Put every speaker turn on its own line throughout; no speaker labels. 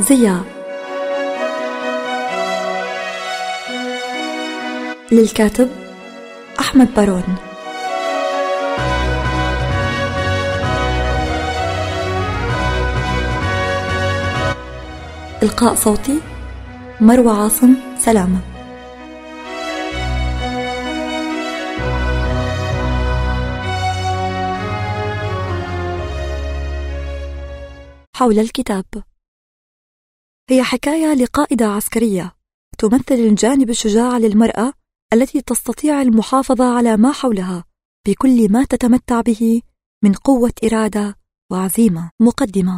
زيا للكاتب أحمد بارون. إلقاء صوتي مروى عاصم سلامة. حول الكتاب. هي حكاية لقائدة عسكرية تمثل الجانب الشجاع للمرأة التي تستطيع المحافظة على ما حولها بكل ما تتمتع به من قوة إرادة وعزيمة. مقدمة.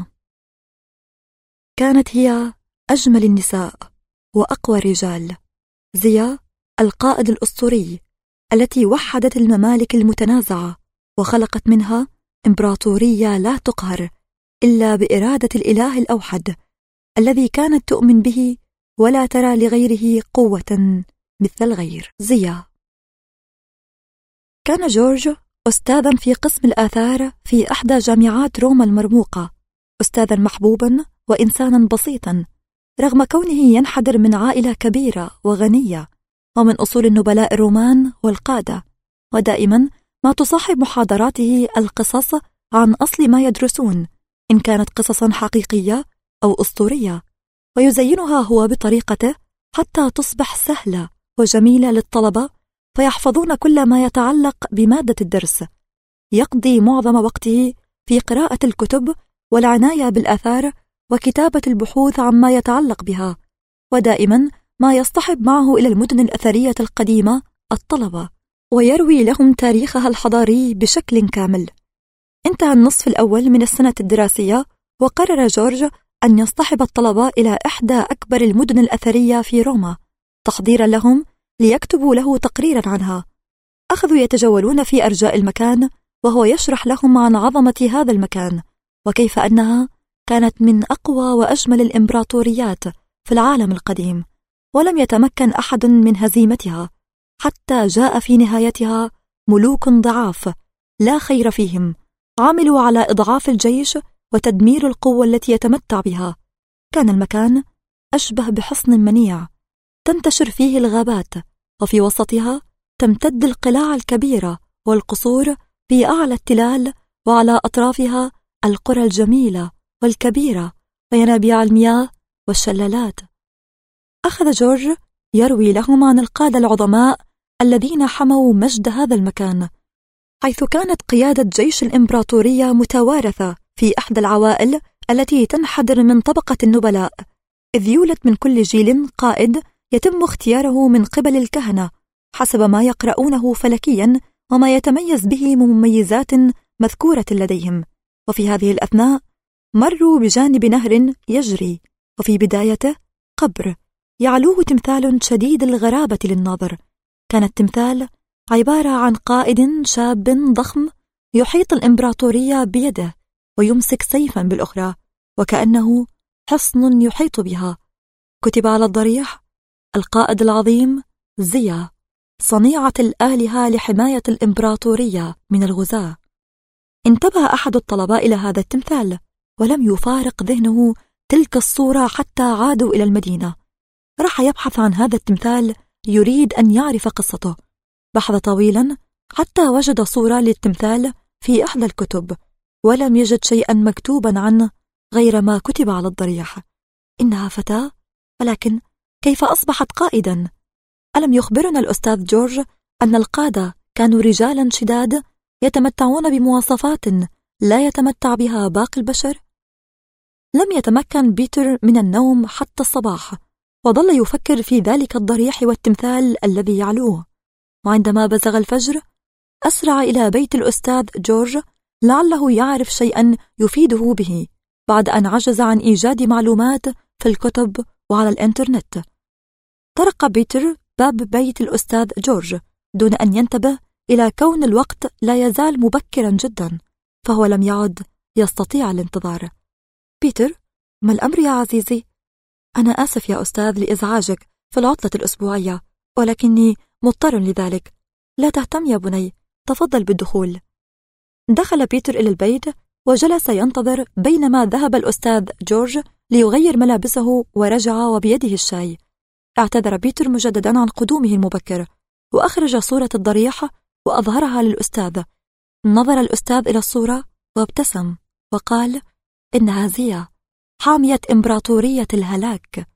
كانت هي أجمل النساء وأقوى الرجال، زيا القائد الأسطوري التي وحدت الممالك المتنازعة وخلقت منها إمبراطورية لا تقهر إلا بإرادة الإله الأوحد الذي كانت تؤمن به ولا ترى لغيره قوة مثل الغير. زيا. كان جورج أستاذا في قسم الآثار في إحدى جامعات روما المرموقة، أستاذا محبوبا وإنسانا بسيطا رغم كونه ينحدر من عائلة كبيرة وغنية ومن أصول النبلاء الرومان والقادة، ودائما ما تصاحب محاضراته القصص عن أصل ما يدرسون إن كانت قصصا حقيقية أو أسطورية، ويزينها هو بطريقته حتى تصبح سهلة وجميلة للطلبة فيحفظون كل ما يتعلق بمادة الدرس. يقضي معظم وقته في قراءة الكتب والعناية بالآثار وكتابة البحوث عما يتعلق بها، ودائما ما يصطحب معه إلى المدن الأثرية القديمة الطلبة ويروي لهم تاريخها الحضاري بشكل كامل. انتهى النصف الأول من السنة الدراسية وقرر جورج أن يصطحب الطلبة إلى إحدى أكبر المدن الأثرية في روما تحضيرا لهم ليكتبوا له تقريرا عنها. أخذوا يتجولون في أرجاء المكان وهو يشرح لهم عن عظمة هذا المكان وكيف أنها كانت من أقوى وأجمل الإمبراطوريات في العالم القديم، ولم يتمكن أحد من هزيمتها حتى جاء في نهايتها ملوك ضعاف لا خير فيهم عملوا على إضعاف الجيش وتدمير القوة التي يتمتع بها. كان المكان أشبه بحصن منيع تنتشر فيه الغابات، وفي وسطها تمتد القلاع الكبيرة والقصور في أعلى التلال، وعلى أطرافها القرى الجميلة والكبيرة وينابيع المياه والشلالات. أخذ جورج يروي لهم عن القادة العظماء الذين حموا مجد هذا المكان، حيث كانت قيادة جيش الإمبراطورية متوارثة في إحدى العوائل التي تنحدر من طبقة النبلاء، إذ يولد من كل جيل قائد يتم اختياره من قبل الكهنة حسب ما يقرؤونه فلكيا وما يتميز به من مميزات مذكورة لديهم. وفي هذه الأثناء مروا بجانب نهر يجري وفي بدايته قبر يعلوه تمثال شديد الغرابة للناظر. كان التمثال عبارة عن قائد شاب ضخم يحيط الإمبراطورية بيده ويمسك سيفا بالأخرى وكأنه حصن يحيط بها. كتب على الضريح: القائد العظيم زيا، صنيعة الآلهة لحماية الإمبراطورية من الغزاة. انتبه أحد الطلباء إلى هذا التمثال ولم يفارق ذهنه تلك الصورة حتى عادوا إلى المدينة. راح يبحث عن هذا التمثال، يريد أن يعرف قصته. بحث طويلا حتى وجد صورة للتمثال في إحدى الكتب، ولم يجد شيئا مكتوبا عنه غير ما كتب على الضريح: إنها فتاة، ولكن كيف أصبحت قائدا؟ ألم يخبرنا الأستاذ جورج أن القادة كانوا رجالا شداد يتمتعون بمواصفات لا يتمتع بها باقي البشر؟ لم يتمكن بيتر من النوم حتى الصباح، وظل يفكر في ذلك الضريح والتمثال الذي يعلوه. وعندما بزغ الفجر أسرع إلى بيت الأستاذ جورج لعله يعرف شيئا يفيده به، بعد أن عجز عن إيجاد معلومات في الكتب وعلى الإنترنت. طرق بيتر باب بيت الأستاذ جورج دون أن ينتبه إلى كون الوقت لا يزال مبكرا جدا، فهو لم يعد يستطيع الانتظار. بيتر: ما الأمر يا عزيزي؟ أنا آسف يا أستاذ لإزعاجك في العطلة الأسبوعية، ولكني مضطر لذلك. لا تهتم يا بني، تفضل بالدخول. دخل بيتر إلى البيت وجلس ينتظر بينما ذهب الأستاذ جورج ليغير ملابسه ورجع وبيده الشاي. اعتذر بيتر مجددا عن قدومه المبكر، وأخرج صورة الضريح وأظهرها للأستاذ. نظر الأستاذ إلى الصورة وابتسم وقال: إنها زيا، حامية إمبراطورية الهلاك.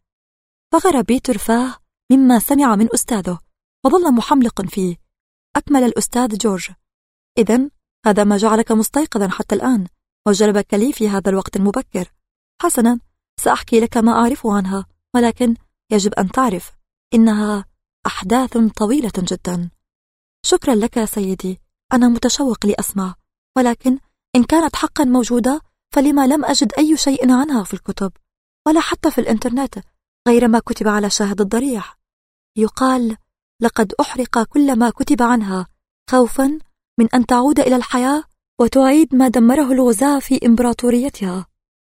فغر بيتر فاه مما سمع من أستاذه وظل محملق فيه. أكمل الأستاذ جورج: إذن هذا ما جعلك مستيقظا حتى الآن وجلبك لي في هذا الوقت المبكر. حسنا، سأحكي لك ما أعرفه عنها، ولكن يجب أن تعرف إنها أحداث طويلة جدا. شكرا لك سيدي، أنا متشوق لأسمع، ولكن إن كانت حقا موجودة فلما لم أجد أي شيء عنها في الكتب ولا حتى في الإنترنت غير ما كتب على شاهد الضريح. يقال لقد أحرق كل ما كتب عنها خوفا من أن تعود إلى الحياة وتعيد ما دمره الغزاة في إمبراطوريتها.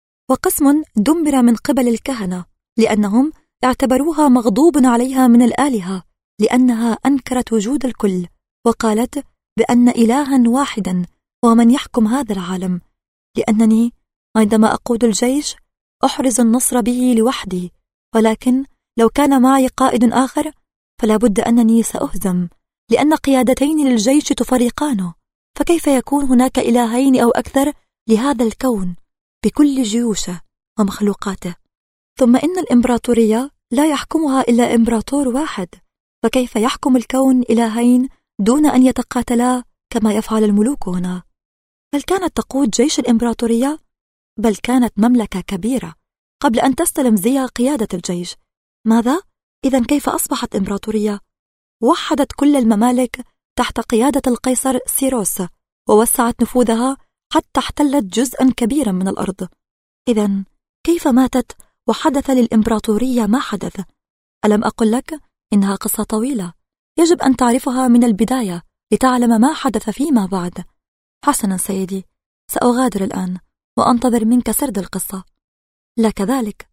وقسم دمر من قبل الكهنة لأنهم اعتبروها مغضوب عليها من الآلهة، لأنها أنكرت وجود الكل وقالت بأن إلها واحدا ومن يحكم هذا العالم. لأنني عندما أقود الجيش أحرز النصر به لوحدي، ولكن لو كان معي قائد آخر فلا بد أنني سأهزم، لأن قيادتين للجيش تفرقانه، فكيف يكون هناك إلهين أو أكثر لهذا الكون بكل جيوشه ومخلوقاته؟ ثم إن الإمبراطورية لا يحكمها إلا إمبراطور واحد، فكيف يحكم الكون إلهين دون أن يتقاتلا كما يفعل الملوك هنا؟ هل كانت تقود جيش الإمبراطورية؟ بل كانت مملكة كبيرة قبل أن تستلم زيا قيادة الجيش. ماذا؟ إذن كيف أصبحت إمبراطورية؟ وحدت كل الممالك تحت قيادة القيصر سيروس، ووسعت نفوذها حتى احتلت جزءا كبيرا من الأرض. إذن كيف ماتت وحدث للإمبراطورية ما حدث؟ ألم أقل لك إنها قصة طويلة يجب أن تعرفها من البداية لتعلم ما حدث فيما بعد. حسنا سيدي، سأغادر الآن وأنتظر منك سرد القصة. لا كذلك.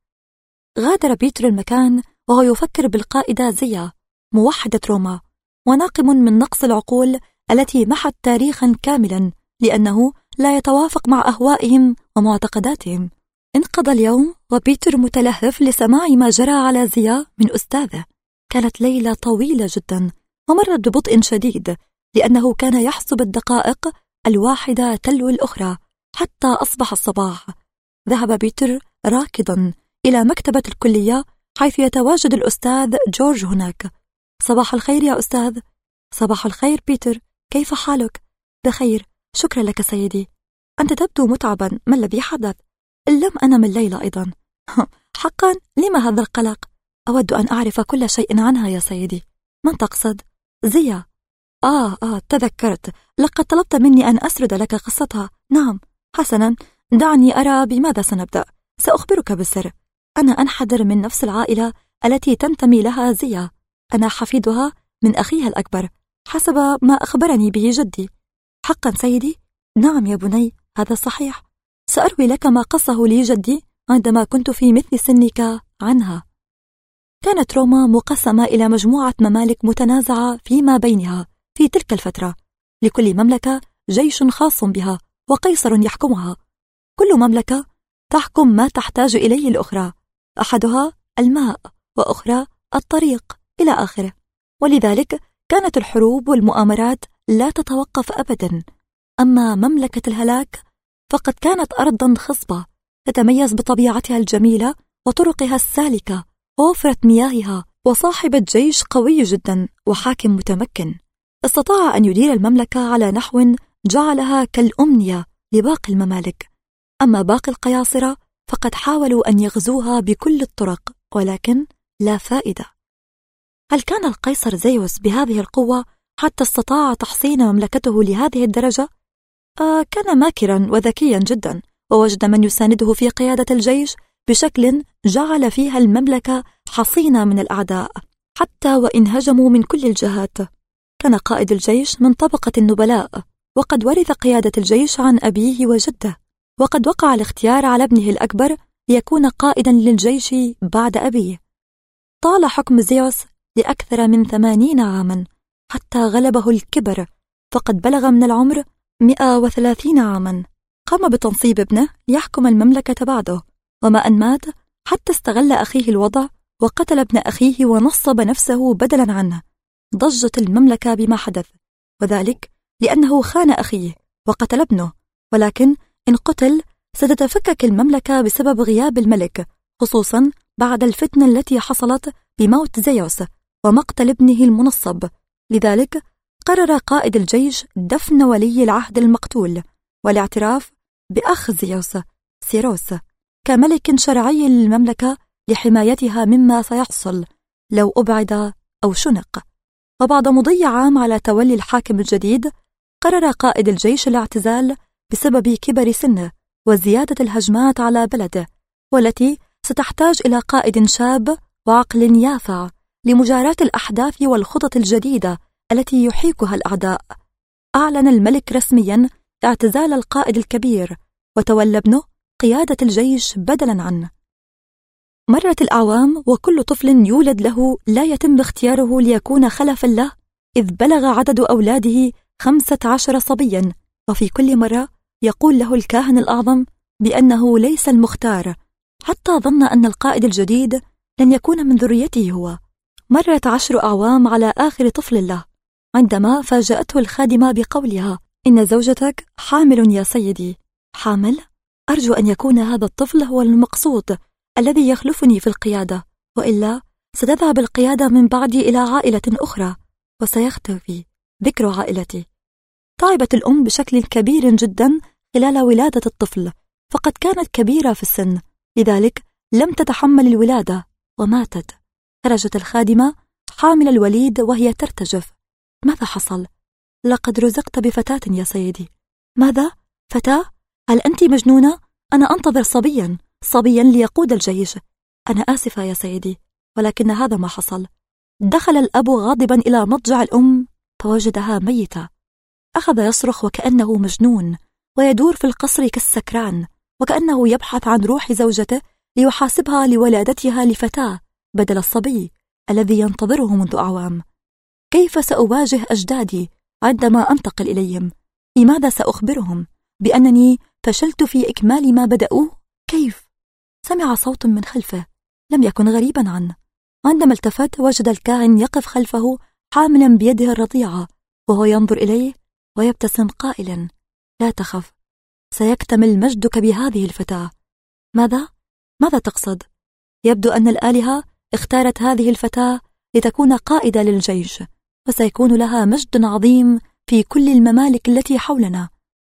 غادر بيتر المكان وهو يفكر بالقائدة زيا موحدة روما، وناقم من نقص العقول التي محت تاريخا كاملا لأنه لا يتوافق مع أهوائهم ومعتقداتهم. انقضى اليوم وبيتر متلهف لسماع ما جرى على زيا من أستاذه. كانت ليلة طويلة جدا ومرت ببطء شديد، لأنه كان يحسب الدقائق الواحدة تلو الأخرى حتى أصبح الصباح. ذهب بيتر راكضا إلى مكتبة الكلية حيث يتواجد الأستاذ جورج هناك. صباح الخير يا أستاذ. صباح الخير بيتر، كيف حالك؟ بخير، شكرا لك سيدي. أنت تبدو متعبا، ما الذي حدث؟ لم أنم الليلة أيضا. حقا؟ لما هذا القلق؟ أود أن أعرف كل شيء عنها يا سيدي. من تقصد؟ زيا. تذكرت، لقد طلبت مني أن أسرد لك قصتها. نعم، حسنا، دعني أرى بماذا سنبدأ. سأخبرك بالسر. أنا أنحدر من نفس العائلة التي تنتمي لها زيا. أنا حفيدها من أخيها الأكبر حسب ما أخبرني به جدي. حقا سيدي؟ نعم يا بني، هذا صحيح. سأروي لك ما قصه لي جدي عندما كنت في مثل سنك عنها. كانت روما مقسمة إلى مجموعة ممالك متنازعة فيما بينها في تلك الفترة، لكل مملكة جيش خاص بها وقيصر يحكمها. كل مملكة تحكم ما تحتاج إليه الأخرى، أحدها الماء وأخرى الطريق إلى آخره. ولذلك كانت الحروب والمؤامرات لا تتوقف أبدا. أما مملكة الهلاك فقد كانت أرضا خصبة تتميز بطبيعتها الجميلة وطرقها السالكة ووفرة مياهها، وصاحبة جيش قوي جدا وحاكم متمكن استطاع أن يدير المملكة على نحو جعلها كالأمنية لباقي الممالك. أما باقي القياصرة فقد حاولوا أن يغزوها بكل الطرق، ولكن لا فائدة. هل كان القيصر زيوس بهذه القوة حتى استطاع تحصين مملكته لهذه الدرجة؟ كان ماكرا وذكيا جدا، ووجد من يسانده في قيادة الجيش بشكل جعل فيها المملكة حصينة من الأعداء حتى وإن هجموا من كل الجهات. كان قائد الجيش من طبقة النبلاء، وقد ورث قيادة الجيش عن أبيه وجده، وقد وقع الاختيار على ابنه الأكبر ليكون قائدا للجيش بعد أبيه. طال حكم زيوس لأكثر من 80 عاما حتى غلبه الكبر، فقد بلغ من العمر 130 عاما. قام بتنصيب ابنه ليحكم المملكة بعده، وما أن مات حتى استغل أخيه الوضع وقتل ابن أخيه ونصب نفسه بدلا عنه. ضجت المملكة بما حدث، وذلك لأنه خان أخيه وقتل ابنه، ولكن إن قتل ستتفكك المملكة بسبب غياب الملك، خصوصا بعد الفتنة التي حصلت بموت زيوس ومقتل ابنه المنصب. لذلك قرر قائد الجيش دفن ولي العهد المقتول والاعتراف بأخ زيوس سيروس كملك شرعي للمملكة لحمايتها مما سيحصل لو أبعد أو شنق. وبعد مضي عام على تولي الحاكم الجديد، قرر قائد الجيش الاعتزال بسبب كبر سنه وزيادة الهجمات على بلده، والتي ستحتاج إلى قائد شاب وعقل يافع لمجاراة الأحداث والخطط الجديدة التي يحيكها الأعداء. أعلن الملك رسميا اعتزال القائد الكبير، وتولى ابنه قيادة الجيش بدلا عنه. مرت الأعوام وكل طفل يولد له لا يتم اختياره ليكون خلفا له، إذ بلغ عدد أولاده 15 صبيا، وفي كل مرة يقول له الكاهن الأعظم بأنه ليس المختار، حتى ظن أن القائد الجديد لن يكون من ذريته هو. مرت 10 أعوام على آخر طفل له، عندما فاجأته الخادمة بقولها: إن زوجتك حامل يا سيدي. حامل؟ أرجو أن يكون هذا الطفل هو المقصود الذي يخلفني في القيادة، وإلا ستذهب القيادة من بعدي إلى عائلة أخرى وسيختفي ذكر عائلتي. تعبت الأم بشكل كبير جدا خلال ولادة الطفل، فقد كانت كبيرة في السن، لذلك لم تتحمل الولادة وماتت. خرجت الخادمة حامل الوليد وهي ترتجف. ماذا حصل؟ لقد رزقت بفتاة يا سيدي. ماذا؟ فتاة؟ هل أنت مجنونة؟ أنا أنتظر صبيا ليقود الجيش. أنا آسفة يا سيدي، ولكن هذا ما حصل. دخل الأب غاضبا إلى مضجع الأم فوجدها ميتة. أخذ يصرخ وكأنه مجنون، ويدور في القصر كالسكران، وكأنه يبحث عن روح زوجته ليحاسبها لولادتها لفتاة بدل الصبي الذي ينتظره منذ أعوام. كيف سأواجه أجدادي عندما أنتقل إليهم؟ لماذا سأخبرهم بأنني فشلت في إكمال ما بدأوه؟ كيف؟ سمع صوت من خلفه لم يكن غريبا عنه. عندما التفت وجد الكاهن يقف خلفه حاملا بيده الرضيعة، وهو ينظر إليه ويبتسم قائلا: لا تخف، سيكتمل مجدك بهذه الفتاة. ماذا تقصد؟ يبدو أن الآلهة اختارت هذه الفتاة لتكون قائدة للجيش، وسيكون لها مجد عظيم في كل الممالك التي حولنا.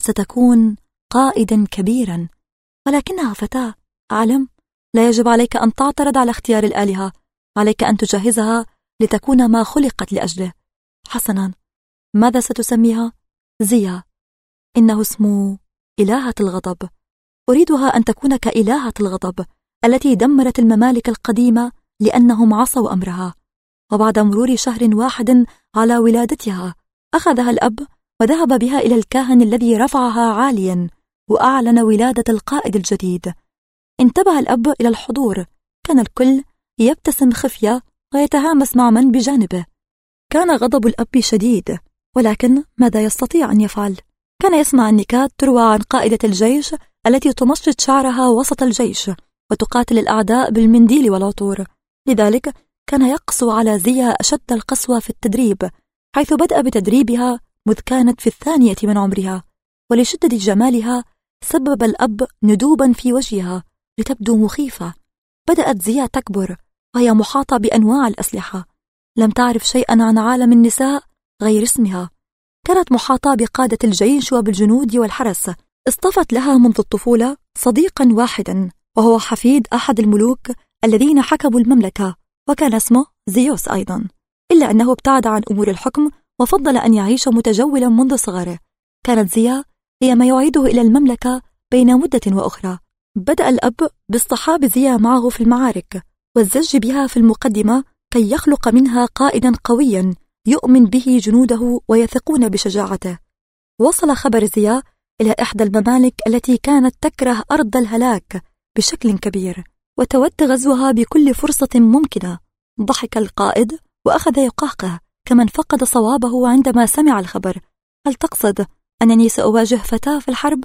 ستكون قائدا كبيرا، ولكنها فتاة. أعلم، لا يجب عليك أن تعترض على اختيار الآلهة، عليك أن تجهزها لتكون ما خلقت لأجله. حسنا، ماذا ستسميها؟ زيا. إنه اسم إلهة الغضب. أريدها أن تكون كإلهة الغضب التي دمرت الممالك القديمة لأنهم عصوا أمرها. وبعد مرور شهر واحد على ولادتها، أخذها الأب وذهب بها إلى الكاهن الذي رفعها عاليا وأعلن ولادة القائد الجديد. انتبه الأب إلى الحضور، كان الكل يبتسم خفية ويتهامس مع من بجانبه. كان غضب الأب شديد، ولكن ماذا يستطيع أن يفعل؟ كان يسمع النكات تروى عن قائدة الجيش التي تمشط شعرها وسط الجيش وتقاتل الأعداء بالمنديل والعطور. لذلك كان يقسو على زيا أشد القسوة في التدريب، حيث بدأ بتدريبها مذ كانت في 2 من عمرها. ولشدة جمالها سبب الأب ندوبا في وجهها لتبدو مخيفة. بدأت زيا تكبر وهي محاطة بأنواع الأسلحة. لم تعرف شيئا عن عالم النساء غير اسمها. كانت محاطة بقادة الجيش وبالجنود والحرس. اصطفت لها منذ الطفولة صديقا واحدا، وهو حفيد أحد الملوك الذين حكموا المملكة، وكان اسمه زيوس أيضا، إلا أنه ابتعد عن أمور الحكم وفضل أن يعيش متجولا منذ صغره. كانت زيا هي ما يعيده إلى المملكة بين مدة وأخرى. بدأ الأب باصطحاب زيا معه في المعارك والزج بها في المقدمة كي يخلق منها قائدا قويا يؤمن به جنوده ويثقون بشجاعته. وصل خبر زيا إلى إحدى الممالك التي كانت تكره أرض الهلاك بشكل كبير وتود غزوها بكل فرصة ممكنة. ضحك القائد وأخذ يقهقه كمن فقد صوابه عندما سمع الخبر. هل تقصد أنني سأواجه فتاة في الحرب؟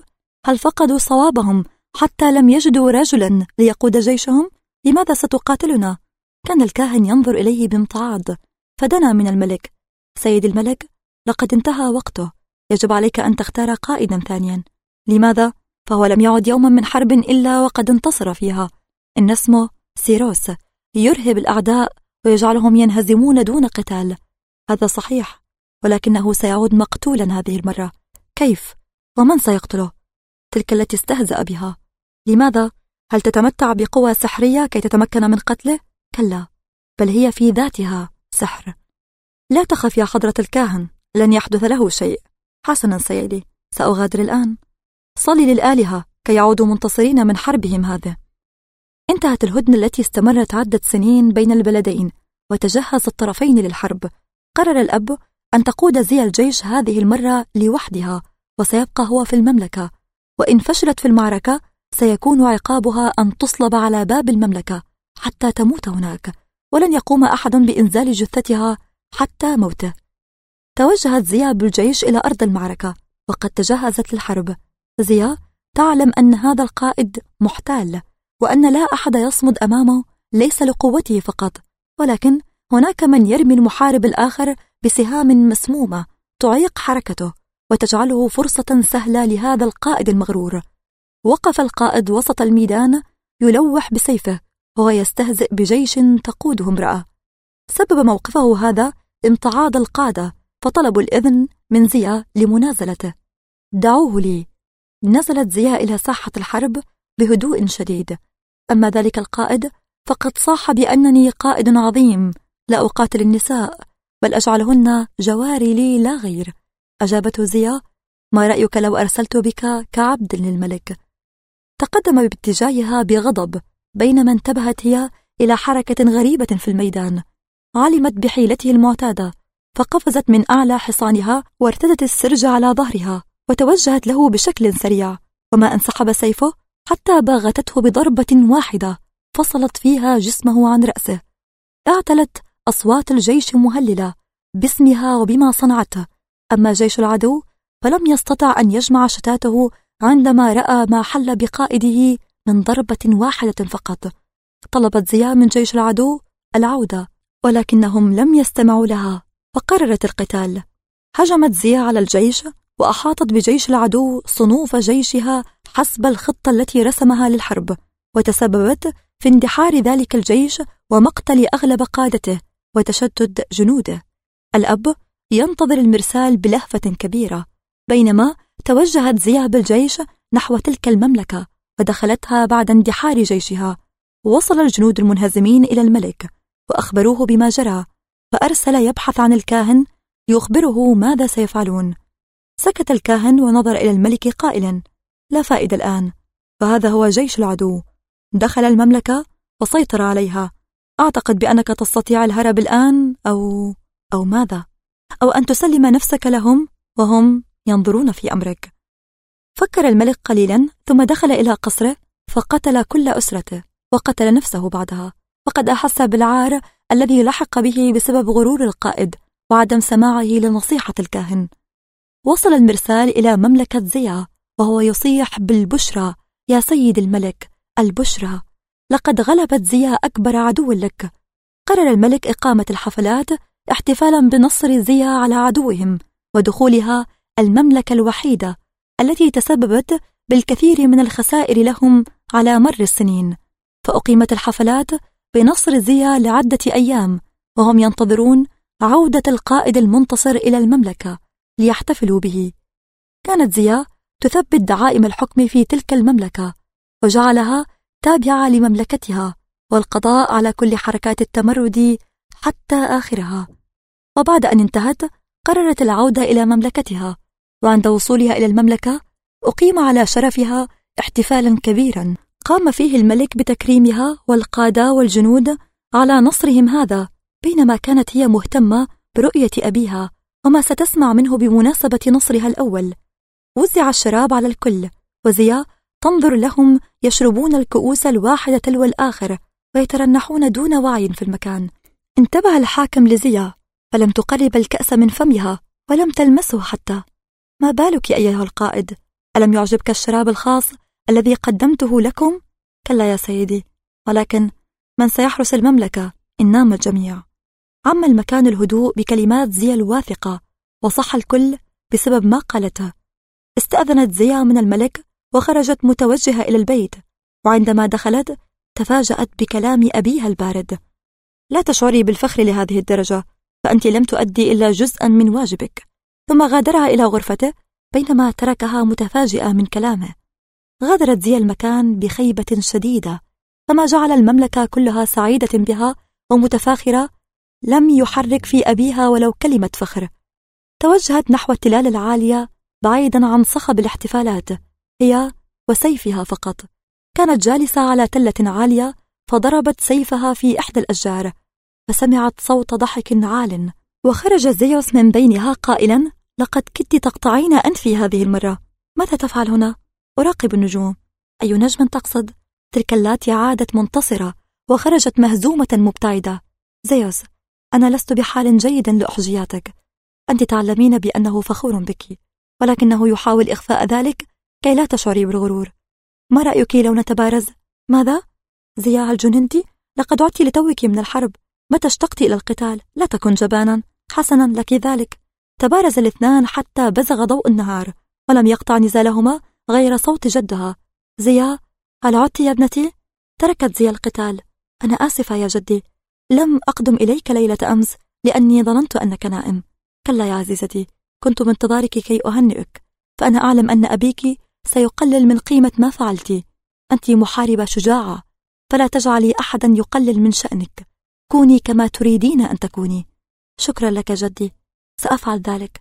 هل فقدوا صوابهم حتى لم يجدوا رجلا ليقود جيشهم؟ لماذا ستقاتلنا؟ كان الكاهن ينظر إليه بامتعاض، فدنا من الملك. سيد الملك، لقد انتهى وقته، يجب عليك أن تختار قائدا ثانيا. لماذا؟ فهو لم يعد يوما من حرب إلا وقد انتصر فيها. إن اسمه سيروس، يرهب الأعداء ويجعلهم ينهزمون دون قتال. هذا صحيح، ولكنه سيعود مقتولا هذه المرة. كيف؟ ومن سيقتله؟ تلك التي استهزأ بها. لماذا؟ هل تتمتع بقوى سحرية كي تتمكن من قتله؟ كلا، بل هي في ذاتها سحر. لا تخف يا حضرة الكاهن، لن يحدث له شيء. حسنا سيدي، سأغادر الآن. صلي للآلهة كي يعودوا منتصرين من حربهم هذه. انتهت الهدنة التي استمرت عدة سنين بين البلدين، وتجهز الطرفين للحرب. قرر الأب أن تقود زيا الجيش هذه المرة لوحدها، وسيبقى هو في المملكة، وإن فشلت في المعركة سيكون عقابها أن تصلب على باب المملكة حتى تموت هناك، ولن يقوم أحد بإنزال جثتها حتى موته. توجهت زيا بالجيش إلى أرض المعركة، وقد تجهزت للحرب. زيا تعلم أن هذا القائد محتال، وأن لا أحد يصمد أمامه، ليس لقوته فقط، ولكن هناك من يرمي المحارب الآخر بسهام مسمومة تعيق حركته وتجعله فرصة سهلة لهذا القائد المغرور. وقف القائد وسط الميدان يلوح بسيفه وهو يستهزئ بجيش تقوده امرأة. سبب موقفه هذا امتعاض القادة، فطلبوا الإذن من زيا لمنازلته. دعوه لي. نزلت زيا إلى ساحة الحرب بهدوء شديد. أما ذلك القائد فقد صاح بأنني قائد عظيم، لا أقاتل النساء بل أجعلهن جواري لي لا غير. أجابته زيا: ما رأيك لو أرسلت بك كعبد للملك؟ تقدم باتجاهها بغضب، بينما انتبهت هي إلى حركة غريبة في الميدان. علمت بحيلته المعتادة، فقفزت من أعلى حصانها وارتدت السرج على ظهرها وتوجهت له بشكل سريع، وما انسحب سيفه حتى باغتته بضربة واحدة فصلت فيها جسمه عن رأسه. اعتلت أصوات الجيش مهللة باسمها وبما صنعته. أما جيش العدو فلم يستطع أن يجمع شتاته عندما رأى ما حل بقائده من ضربة واحدة فقط. طلبت زيا من جيش العدو العودة، ولكنهم لم يستمعوا لها، فقررت القتال. هجمت زيا على الجيش وأحاطت بجيش العدو صنوف جيشها حسب الخطة التي رسمها للحرب، وتسببت في اندحار ذلك الجيش ومقتل أغلب قادته وتشتت جنوده. الأب ينتظر المرسال بلهفة كبيرة، بينما توجهت زيا بالجيش نحو تلك المملكة ودخلتها بعد اندحار جيشها. وصل الجنود المنهزمين إلى الملك وأخبروه بما جرى، فأرسل يبحث عن الكاهن ليخبره ماذا سيفعلون. سكت الكاهن ونظر إلى الملك قائلا: لا فائدة الآن، فهذا هو جيش العدو، دخل المملكة وسيطر عليها. أعتقد بأنك تستطيع الهرب الآن أو ماذا؟ أو أن تسلم نفسك لهم وهم ينظرون في أمرك. فكر الملك قليلا ثم دخل إلى قصره فقتل كل أسرته وقتل نفسه بعدها، وقد أحس بالعار الذي لحق به بسبب غرور القائد وعدم سماعه لنصيحة الكاهن. وصل المرسال إلى مملكة زيا وهو يصيح بالبشرى: يا سيد الملك، البشرى، لقد غلبت زيا أكبر عدو لك. قرر الملك إقامة الحفلات احتفالا بنصر زيا على عدوهم ودخولها المملكة الوحيدة التي تسببت بالكثير من الخسائر لهم على مر السنين. فأقيمت الحفلات بنصر زيا لعدة أيام وهم ينتظرون عودة القائد المنتصر إلى المملكة ليحتفلوا به. كانت زيا تثبت دعائم الحكم في تلك المملكة وجعلها تابعة لمملكتها والقضاء على كل حركات التمرد حتى آخرها. وبعد أن انتهت قررت العودة إلى مملكتها، وعند وصولها إلى المملكة أقيم على شرفها احتفالا كبيرا قام فيه الملك بتكريمها والقادة والجنود على نصرهم هذا، بينما كانت هي مهتمة برؤية أبيها وما ستسمع منه بمناسبة نصرها الأول. وزع الشراب على الكل، وزيا تنظر لهم يشربون الكؤوس الواحدة تلو الآخر ويترنحون دون وعي في المكان. انتبه الحاكم لزيا فلم تقرب الكأس من فمها ولم تلمسه حتى. ما بالك أيها القائد؟ ألم يعجبك الشراب الخاص الذي قدمته لكم؟ كلا يا سيدي، ولكن من سيحرس المملكة إن نام الجميع؟ عم المكان الهدوء بكلمات زيا الواثقة، وصح الكل بسبب ما قالته. استأذنت زيا من الملك وخرجت متوجهة إلى البيت، وعندما دخلت تفاجأت بكلام أبيها البارد: لا تشعري بالفخر لهذه الدرجة، فأنت لم تؤدي إلا جزءا من واجبك. ثم غادرها إلى غرفته بينما تركها متفاجئة من كلامه. غادرت زيا المكان بخيبة شديدة، فما جعل المملكة كلها سعيدة بها ومتفاخرة لم يحرك في أبيها ولو كلمة فخر. توجهت نحو التلال العالية بعيدا عن صخب الاحتفالات، هي وسيفها فقط. كانت جالسة على تلة عالية، فضربت سيفها في إحدى الأشجار، فسمعت صوت ضحك عال، وخرج زيوس من بينها قائلا: لقد كدت تقطعين أنفي هذه المرة. ماذا تفعل هنا؟ أراقب النجوم. أي نجم تقصد؟ تلك اللاتي عادت منتصرة وخرجت مهزومة مبتعدة. زيوس، أنا لست بحال جيد لأحجياتك. أنت تعلمين بأنه فخور بك، ولكنه يحاول إخفاء ذلك كي لا تشعري بالغرور. ما رأيك لو نتبارز؟ ماذا؟ زيا، هل جننت؟ لقد عدت لتوك من الحرب. متى اشتقت إلى القتال؟ لا تكن جبانا. حسنا لك ذلك. تبارز الاثنان حتى بزغ ضوء النهار، ولم يقطع نزالهما غير صوت جدها: زيا، هل عدت يا ابنتي؟ تركت زيا القتال. أنا آسفة يا جدي، لم أقدم إليك ليلة أمس لأني ظننت أنك نائم. كلا يا عزيزتي، كنت بانتظارك كي أهنئك، فأنا أعلم أن أبيك سيقلل من قيمة ما فعلت. أنت محاربة شجاعة، فلا تجعلي أحدا يقلل من شأنك. كوني كما تريدين أن تكوني. شكرا لك جدي، سأفعل ذلك.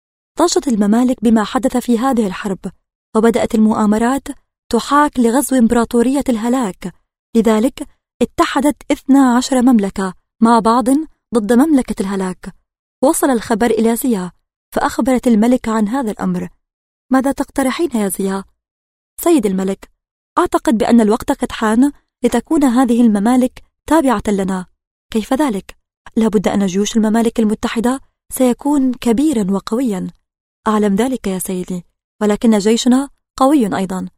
ضجت الممالك بما حدث في هذه الحرب، وبدأت المؤامرات تحاك لغزو إمبراطورية الهلاك. لذلك اتحدت 12 مملكة مع بعض ضد مملكة الهلاك. وصل الخبر إلى زيا، فأخبرت الملك عن هذا الأمر. ماذا تقترحين يا زيا؟ سيد الملك، أعتقد بأن الوقت قد حان لتكون هذه الممالك تابعة لنا. كيف ذلك؟ لابد أن جيوش الممالك المتحدة سيكون كبيرا وقويا. أعلم ذلك يا سيدي، ولكن جيشنا قوي أيضا.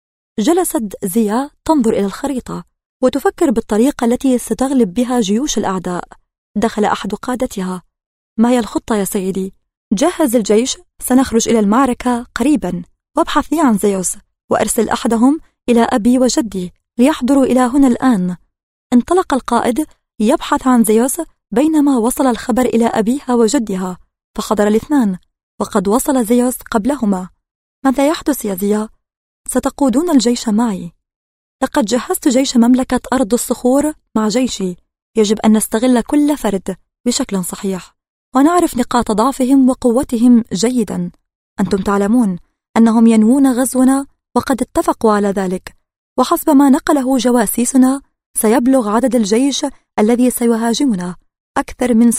جلست زيا تنظر إلى الخريطة وتفكر بالطريقة التي ستغلب بها جيوش الأعداء. دخل أحد قادتها: ما هي الخطة يا سيدي؟ جهز الجيش، سنخرج إلى المعركة قريبا، وابحث لي عن زيوس، وأرسل أحدهم إلى أبي وجدي ليحضروا إلى هنا الآن. انطلق القائد يبحث عن زيوس، بينما وصل الخبر إلى أبيها وجدها، فحضر الاثنان، وقد وصل زيوس قبلهما. ماذا يحدث يا زيا؟ ستقودون الجيش معي. لقد جهزت جيش مملكة أرض الصخور مع جيشي، يجب أن نستغل كل فرد بشكل صحيح، ونعرف نقاط ضعفهم وقوتهم جيدا. أنتم تعلمون أنهم ينوون غزونا، وقد اتفقوا على ذلك، وحسب ما نقله جواسيسنا سيبلغ عدد الجيش الذي سيهاجمنا أكثر من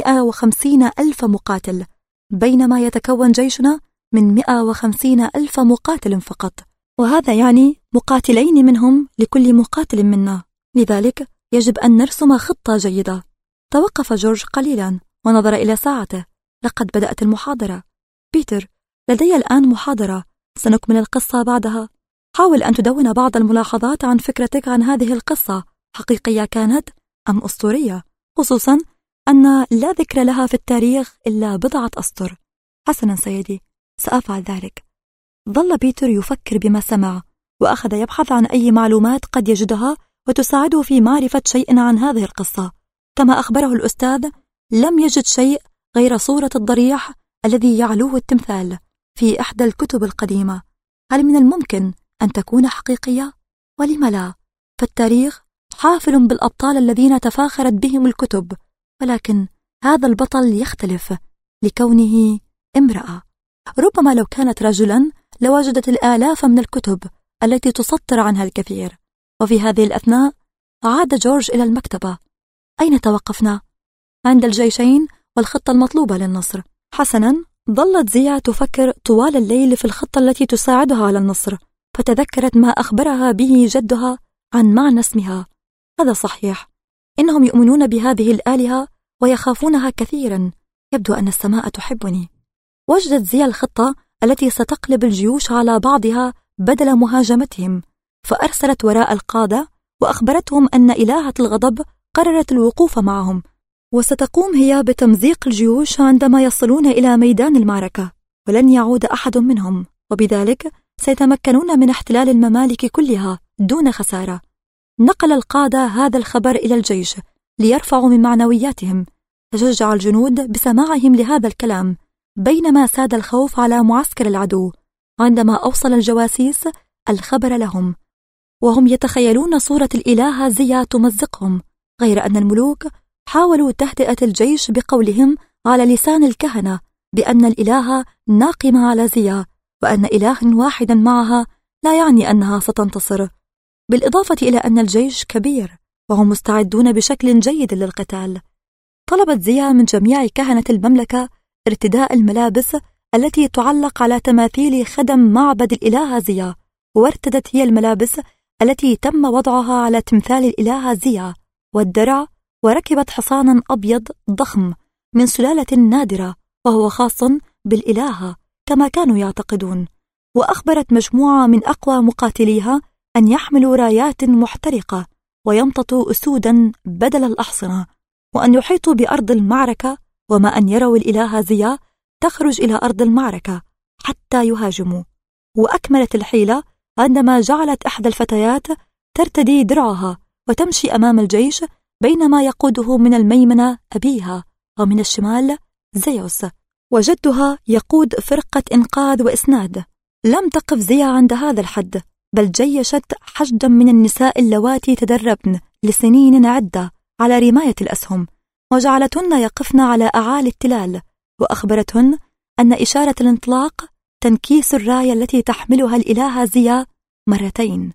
750 ألف مقاتل، بينما يتكون جيشنا من 150 ألف مقاتل فقط، وهذا يعني مقاتلين منهم لكل مقاتل منا. لذلك يجب أن نرسم خطة جيدة. توقف جورج قليلا ونظر إلى ساعته. لقد بدأت المحاضرة. بيتر، لدي الآن محاضرة، سنكمل القصة بعدها. حاول أن تدون بعض الملاحظات عن فكرتك عن هذه القصة، حقيقية كانت أم أسطورية، خصوصا أن لا ذكر لها في التاريخ إلا بضعة أسطر. حسنا سيدي، سأفعل ذلك. ظل بيتر يفكر بما سمع، وأخذ يبحث عن أي معلومات قد يجدها وتساعده في معرفة شيء عن هذه القصة. كما أخبره الأستاذ، لم يجد شيء غير صورة الضريح الذي يعلوه التمثال في إحدى الكتب القديمة. هل من الممكن أن تكون حقيقية؟ ولم لا؟ فالتاريخ حافل بالأبطال الذين تفاخرت بهم الكتب، ولكن هذا البطل يختلف لكونه امرأة. ربما لو كانت رجلا لوجدت الآلاف من الكتب التي تسطر عنها الكثير. وفي هذه الأثناء عاد جورج إلى المكتبة. أين توقفنا؟ عند الجيشين والخطة المطلوبة للنصر. حسنا، ظلت زيا تفكر طوال الليل في الخطة التي تساعدها على النصر، فتذكرت ما أخبرها به جدها عن معنى اسمها. هذا صحيح، إنهم يؤمنون بهذه الآلهة ويخافونها كثيرا. يبدو أن السماء تحبني. وجدت زيا الخطة التي ستقلب الجيوش على بعضها بدل مهاجمتهم، فأرسلت وراء القادة وأخبرتهم أن إلهة الغضب قررت الوقوف معهم، وستقوم هي بتمزيق الجيوش عندما يصلون إلى ميدان المعركة، ولن يعود أحد منهم، وبذلك سيتمكنون من احتلال الممالك كلها دون خسارة. نقل القادة هذا الخبر إلى الجيش ليرفعوا من معنوياتهم، فشجع الجنود بسماعهم لهذا الكلام، بينما ساد الخوف على معسكر العدو عندما أوصل الجواسيس الخبر لهم، وهم يتخيلون صورة الإلهة زيا تمزقهم، غير أن الملوك حاولوا تهدئة الجيش بقولهم على لسان الكهنة بأن الإلهة ناقمة على زيا، وأن إله واحدا معها لا يعني أنها ستنتصر، بالإضافة إلى أن الجيش كبير وهم مستعدون بشكل جيد للقتال. طلبت زيا من جميع كهنة المملكة ارتداء الملابس التي تعلق على تماثيل خدم معبد الإلهة زيا، وارتدت هي الملابس التي تم وضعها على تمثال الإلهة زيا والدرع، وركبت حصانا أبيض ضخم من سلالة نادرة وهو خاص بالإلهة كما كانوا يعتقدون، وأخبرت مجموعة من أقوى مقاتليها أن يحملوا رايات محترقة ويمتطوا أسودا بدل الأحصنة، وأن يحيطوا بأرض المعركة، وما أن يروا الإلهة زيا تخرج إلى أرض المعركة حتى يهاجموا. وأكملت الحيلة عندما جعلت إحدى الفتيات ترتدي درعها وتمشي أمام الجيش، بينما يقوده من الميمنة أبيها ومن الشمال زيوس، وجدها يقود فرقة إنقاذ وإسناد. لم تقف زيا عند هذا الحد، بل جيشت حشدا من النساء اللواتي تدربن لسنين عدة على رماية الأسهم، وجعلتهن يقفن على أعالي التلال، وأخبرتهن أن إشارة الانطلاق تنكيس الراية التي تحملها الإلهة زيا مرتين.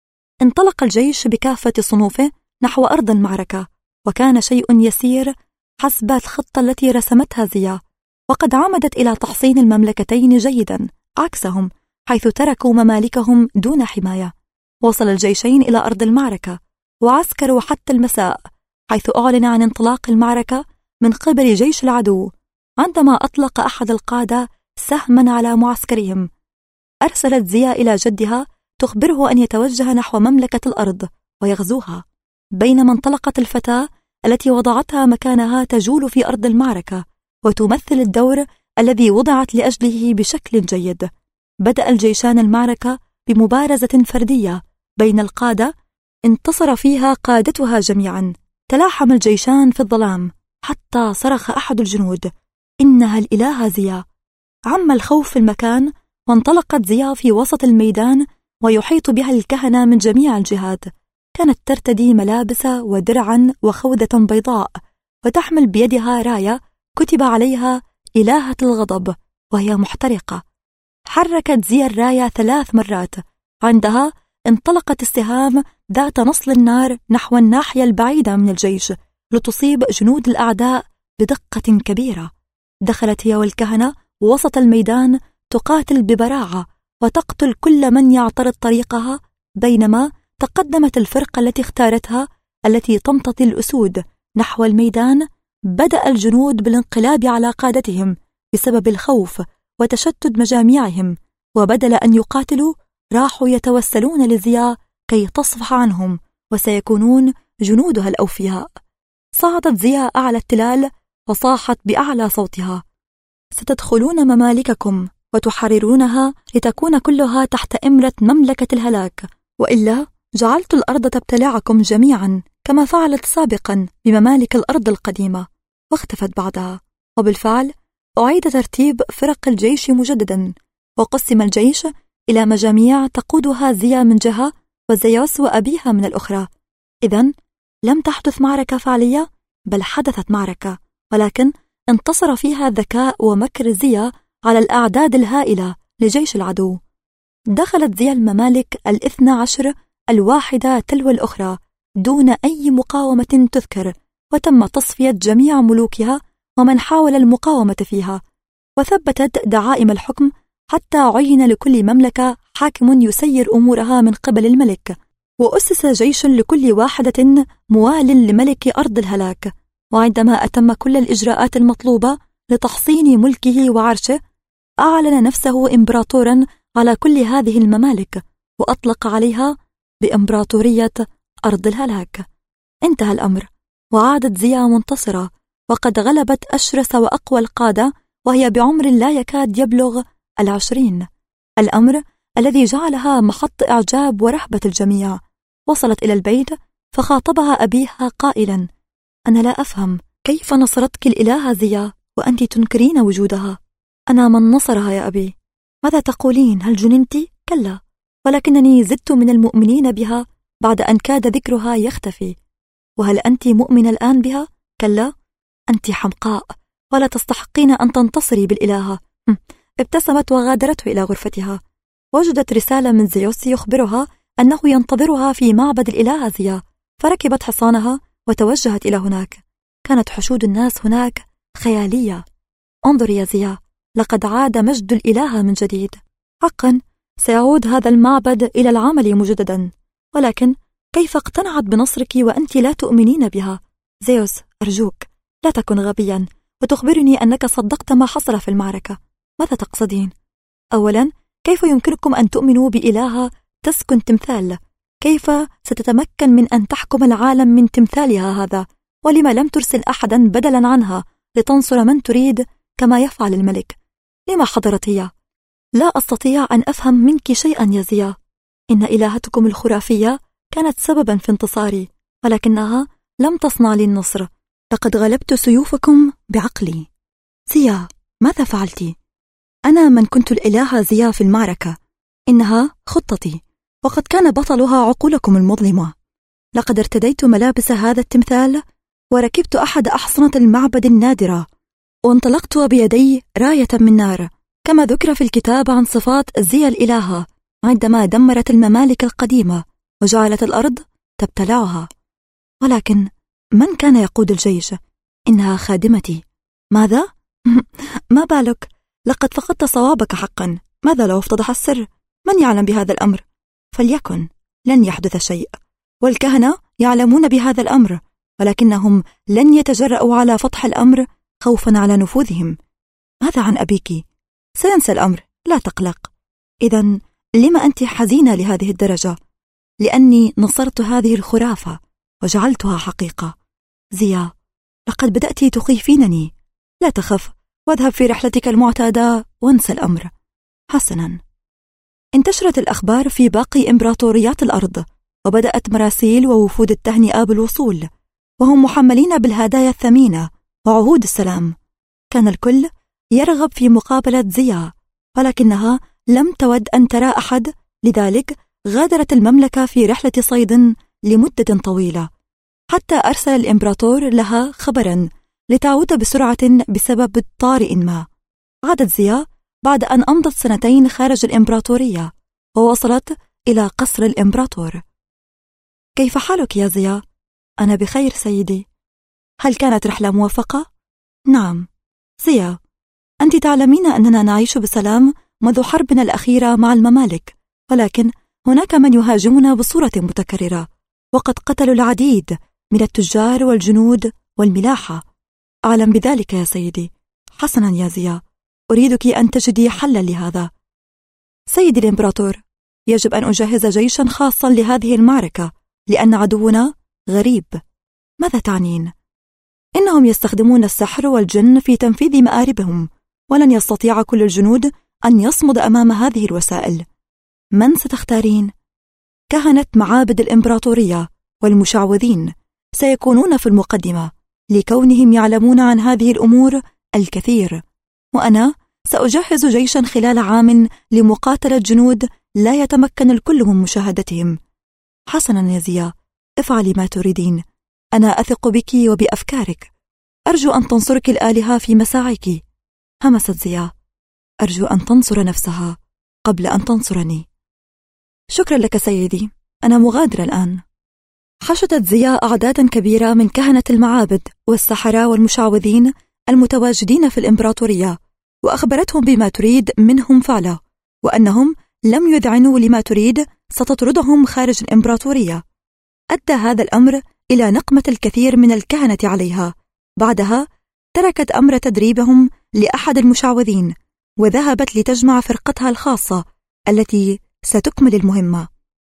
انطلق الجيش بكافة صنوفه نحو أرض المعركة، وكان شيء يسير حسب الخطة التي رسمتها زيا، وقد عمدت إلى تحصين المملكتين جيدا عكسهم حيث تركوا ممالكهم دون حماية. وصل الجيشين إلى أرض المعركة وعسكروا حتى المساء، حيث أعلن عن انطلاق المعركة من قبل جيش العدو. عندما أطلق أحد القادة سهما على معسكرهم، أرسلت زيا إلى جدها تخبره أن يتوجه نحو مملكة الأرض ويغزوها، بينما انطلقت الفتاة التي وضعتها مكانها تجول في أرض المعركة وتمثل الدور الذي وضعت لأجله بشكل جيد. بدأ الجيشان المعركة بمبارزة فردية بين القادة انتصر فيها قادتها جميعا. تلاحم الجيشان في الظلام حتى صرخ أحد الجنود: إنها الإلهة زيا. عم الخوف في المكان، وانطلقت زيا في وسط الميدان ويحيط بها الكهنة من جميع الجهات. كانت ترتدي ملابس ودرعا وخوذة بيضاء، وتحمل بيدها راية كتب عليها إلهة الغضب وهي محترقة. حركت زيا الراية 3 مرات، عندها انطلقت السهام ذات نصل النار نحو الناحية البعيدة من الجيش لتصيب جنود الأعداء بدقة كبيرة. دخلت هي والكهنة وسط الميدان تقاتل ببراعة وتقتل كل من يعترض طريقها، بينما تقدمت الفرقة التي اختارتها التي تمتطي الأسود نحو الميدان. بدأ الجنود بالانقلاب على قادتهم بسبب الخوف وتشتت مجاميعهم، وبدل أن يقاتلوا راحوا يتوسلون لزيا كي تصفح عنهم وسيكونون جنودها الأوفياء. صعدت زيا أعلى التلال وصاحت بأعلى صوتها: ستدخلون ممالككم وتحررونها لتكون كلها تحت إمرة مملكة الهلاك، وإلا جعلت الأرض تبتلعكم جميعا كما فعلت سابقا بممالك الأرض القديمة. واختفت بعدها، وبالفعل أعيد ترتيب فرق الجيش مجددا، وقسم الجيش إلى مجاميع تقودها زيا من جهة وزيوس وأبيها من الأخرى. إذن لم تحدث معركة فعلية، بل حدثت معركة، ولكن انتصر فيها ذكاء ومكر زيا على الأعداد الهائلة لجيش العدو. دخلت زيا الممالك 12 الواحدة تلو الأخرى دون أي مقاومة تذكر، وتم تصفية جميع ملوكها ومن حاول المقاومة فيها، وثبتت دعائم الحكم حتى عين لكل مملكة حاكم يسير أمورها من قبل الملك، وأسس جيش لكل واحدة موال لملك أرض الهلاك. وعندما أتم كل الإجراءات المطلوبة لتحصين ملكه وعرشه، أعلن نفسه إمبراطورا على كل هذه الممالك، وأطلق عليها بإمبراطورية أرض الهلاك. انتهى الأمر، وعادت زيا منتصرة، وقد غلبت أشرس وأقوى القادة وهي بعمر لا يكاد يبلغ 20. الأمر الذي جعلها محط إعجاب ورهبة الجميع. وصلت إلى البيت فخاطبها أبيها قائلا: أنا لا أفهم كيف نصرتك الإلهة زيا وأنت تنكرين وجودها؟ أنا من نصرها يا أبي. ماذا تقولين؟ هل جننت؟ كلا، ولكنني زدت من المؤمنين بها بعد أن كاد ذكرها يختفي. وهل أنت مؤمنة الآن بها؟ كلا، أنت حمقاء ولا تستحقين أن تنتصري بالإلهة. ابتسمت وغادرته إلى غرفتها. وجدت رسالة من زيوس يخبرها أنه ينتظرها في معبد الإلهة زيا، فركبت حصانها وتوجهت إلى هناك. كانت حشود الناس هناك خيالية. انظر يا زيا، لقد عاد مجد الإلهة من جديد. حقا سيعود هذا المعبد إلى العمل مجددا، ولكن كيف اقتنعت بنصرك وأنت لا تؤمنين بها؟ زيوس، أرجوك لا تكن غبيا وتخبرني أنك صدقت ما حصل في المعركة. ماذا تقصدين؟ أولا، كيف يمكنكم أن تؤمنوا بإلهة تسكن تمثال؟ كيف ستتمكن من أن تحكم العالم من تمثالها هذا؟ ولما لم ترسل أحدا بدلا عنها لتنصر من تريد كما يفعل الملك؟ لما حضرت هي؟ لا أستطيع أن أفهم منك شيئا يا زيا. إن إلهتكم الخرافية كانت سببا في انتصاري، ولكنها لم تصنع لي النصر. لقد غلبت سيوفكم بعقلي. زيا، ماذا فعلت؟ أنا من كنت الإلهة زيا في المعركة. إنها خطتي، وقد كان بطلها عقولكم المظلمة. لقد ارتديت ملابس هذا التمثال، وركبت أحد أحصنة المعبد النادرة، وانطلقت بيدي راية من نار، كما ذكر في الكتاب عن صفات زيا الإلهة عندما دمرت الممالك القديمة وجعلت الأرض تبتلعها. ولكن من كان يقود الجيش؟ إنها خادمتي. ماذا؟ ما بالك؟ لقد فقدت صوابك حقا. ماذا لو افتضح السر؟ من يعلم بهذا الأمر؟ فليكن، لن يحدث شيء، والكهنة يعلمون بهذا الأمر، ولكنهم لن يتجرؤوا على فتح الأمر خوفا على نفوذهم. ماذا عن أبيك؟ سينسى الأمر، لا تقلق. إذن لما أنت حزينة لهذه الدرجة؟ لأني نصرت هذه الخرافة وجعلتها حقيقة. زيا، لقد بدأت تخيفينني. لا تخف، واذهب في رحلتك المعتادة وانسى الأمر. حسنا. انتشرت الأخبار في باقي إمبراطوريات الأرض، وبدأت مراسيل ووفود التهنئة بالوصول، وهم محملين بالهدايا الثمينة وعهود السلام. كان الكل يرغب في مقابلة زيا، ولكنها لم تود أن ترى أحد، لذلك غادرت المملكة في رحلة صيد لمدة طويلة، حتى أرسل الإمبراطور لها خبرا لتعود بسرعة بسبب طارئ ما. عادت زيا بعد أن أمضت 2 خارج الإمبراطورية، ووصلت إلى قصر الإمبراطور. كيف حالك يا زيا؟ أنا بخير سيدي. هل كانت رحلة موفقة؟ نعم. زيا، أنت تعلمين أننا نعيش بسلام منذ حربنا الأخيرة مع الممالك، ولكن هناك من يهاجمنا بصورة متكررة، وقد قتلوا العديد من التجار والجنود والملاحة. أعلم بذلك يا سيدي. حسنا يا زيا، أريدك أن تجدي حلا لهذا. سيدي الإمبراطور، يجب أن أجهز جيشا خاصا لهذه المعركة، لأن عدونا غريب. ماذا تعنين؟ إنهم يستخدمون السحر والجن في تنفيذ مآربهم، ولن يستطيع كل الجنود أن يصمد أمام هذه الوسائل. من ستختارين؟ كهنة معابد الإمبراطورية والمشعوذين سيكونون في المقدمة، لكونهم يعلمون عن هذه الأمور الكثير، وأنا سأجهز جيشا خلال عام لمقاتلة جنود لا يتمكن الكل من مشاهدتهم. حسنا يا زيا، افعلي ما تريدين. أنا أثق بك وبأفكارك. أرجو أن تنصرك الآلهة في مساعيك. همست زيا. أرجو أن تنصر نفسها قبل أن تنصرني. شكرا لك سيدي، أنا مغادرة الآن. حشدت زيا أعدادا كبيرة من كهنة المعابد والسحرة والمشعوذين المتواجدين في الإمبراطورية، وأخبرتهم بما تريد منهم فعله، وأنهم لم يذعنوا لما تريد ستطردهم خارج الإمبراطورية. أدى هذا الأمر إلى نقمة الكثير من الكهنة عليها. بعدها تركت أمر تدريبهم لأحد المشعوذين، وذهبت لتجمع فرقتها الخاصة التي ستكمل المهمة.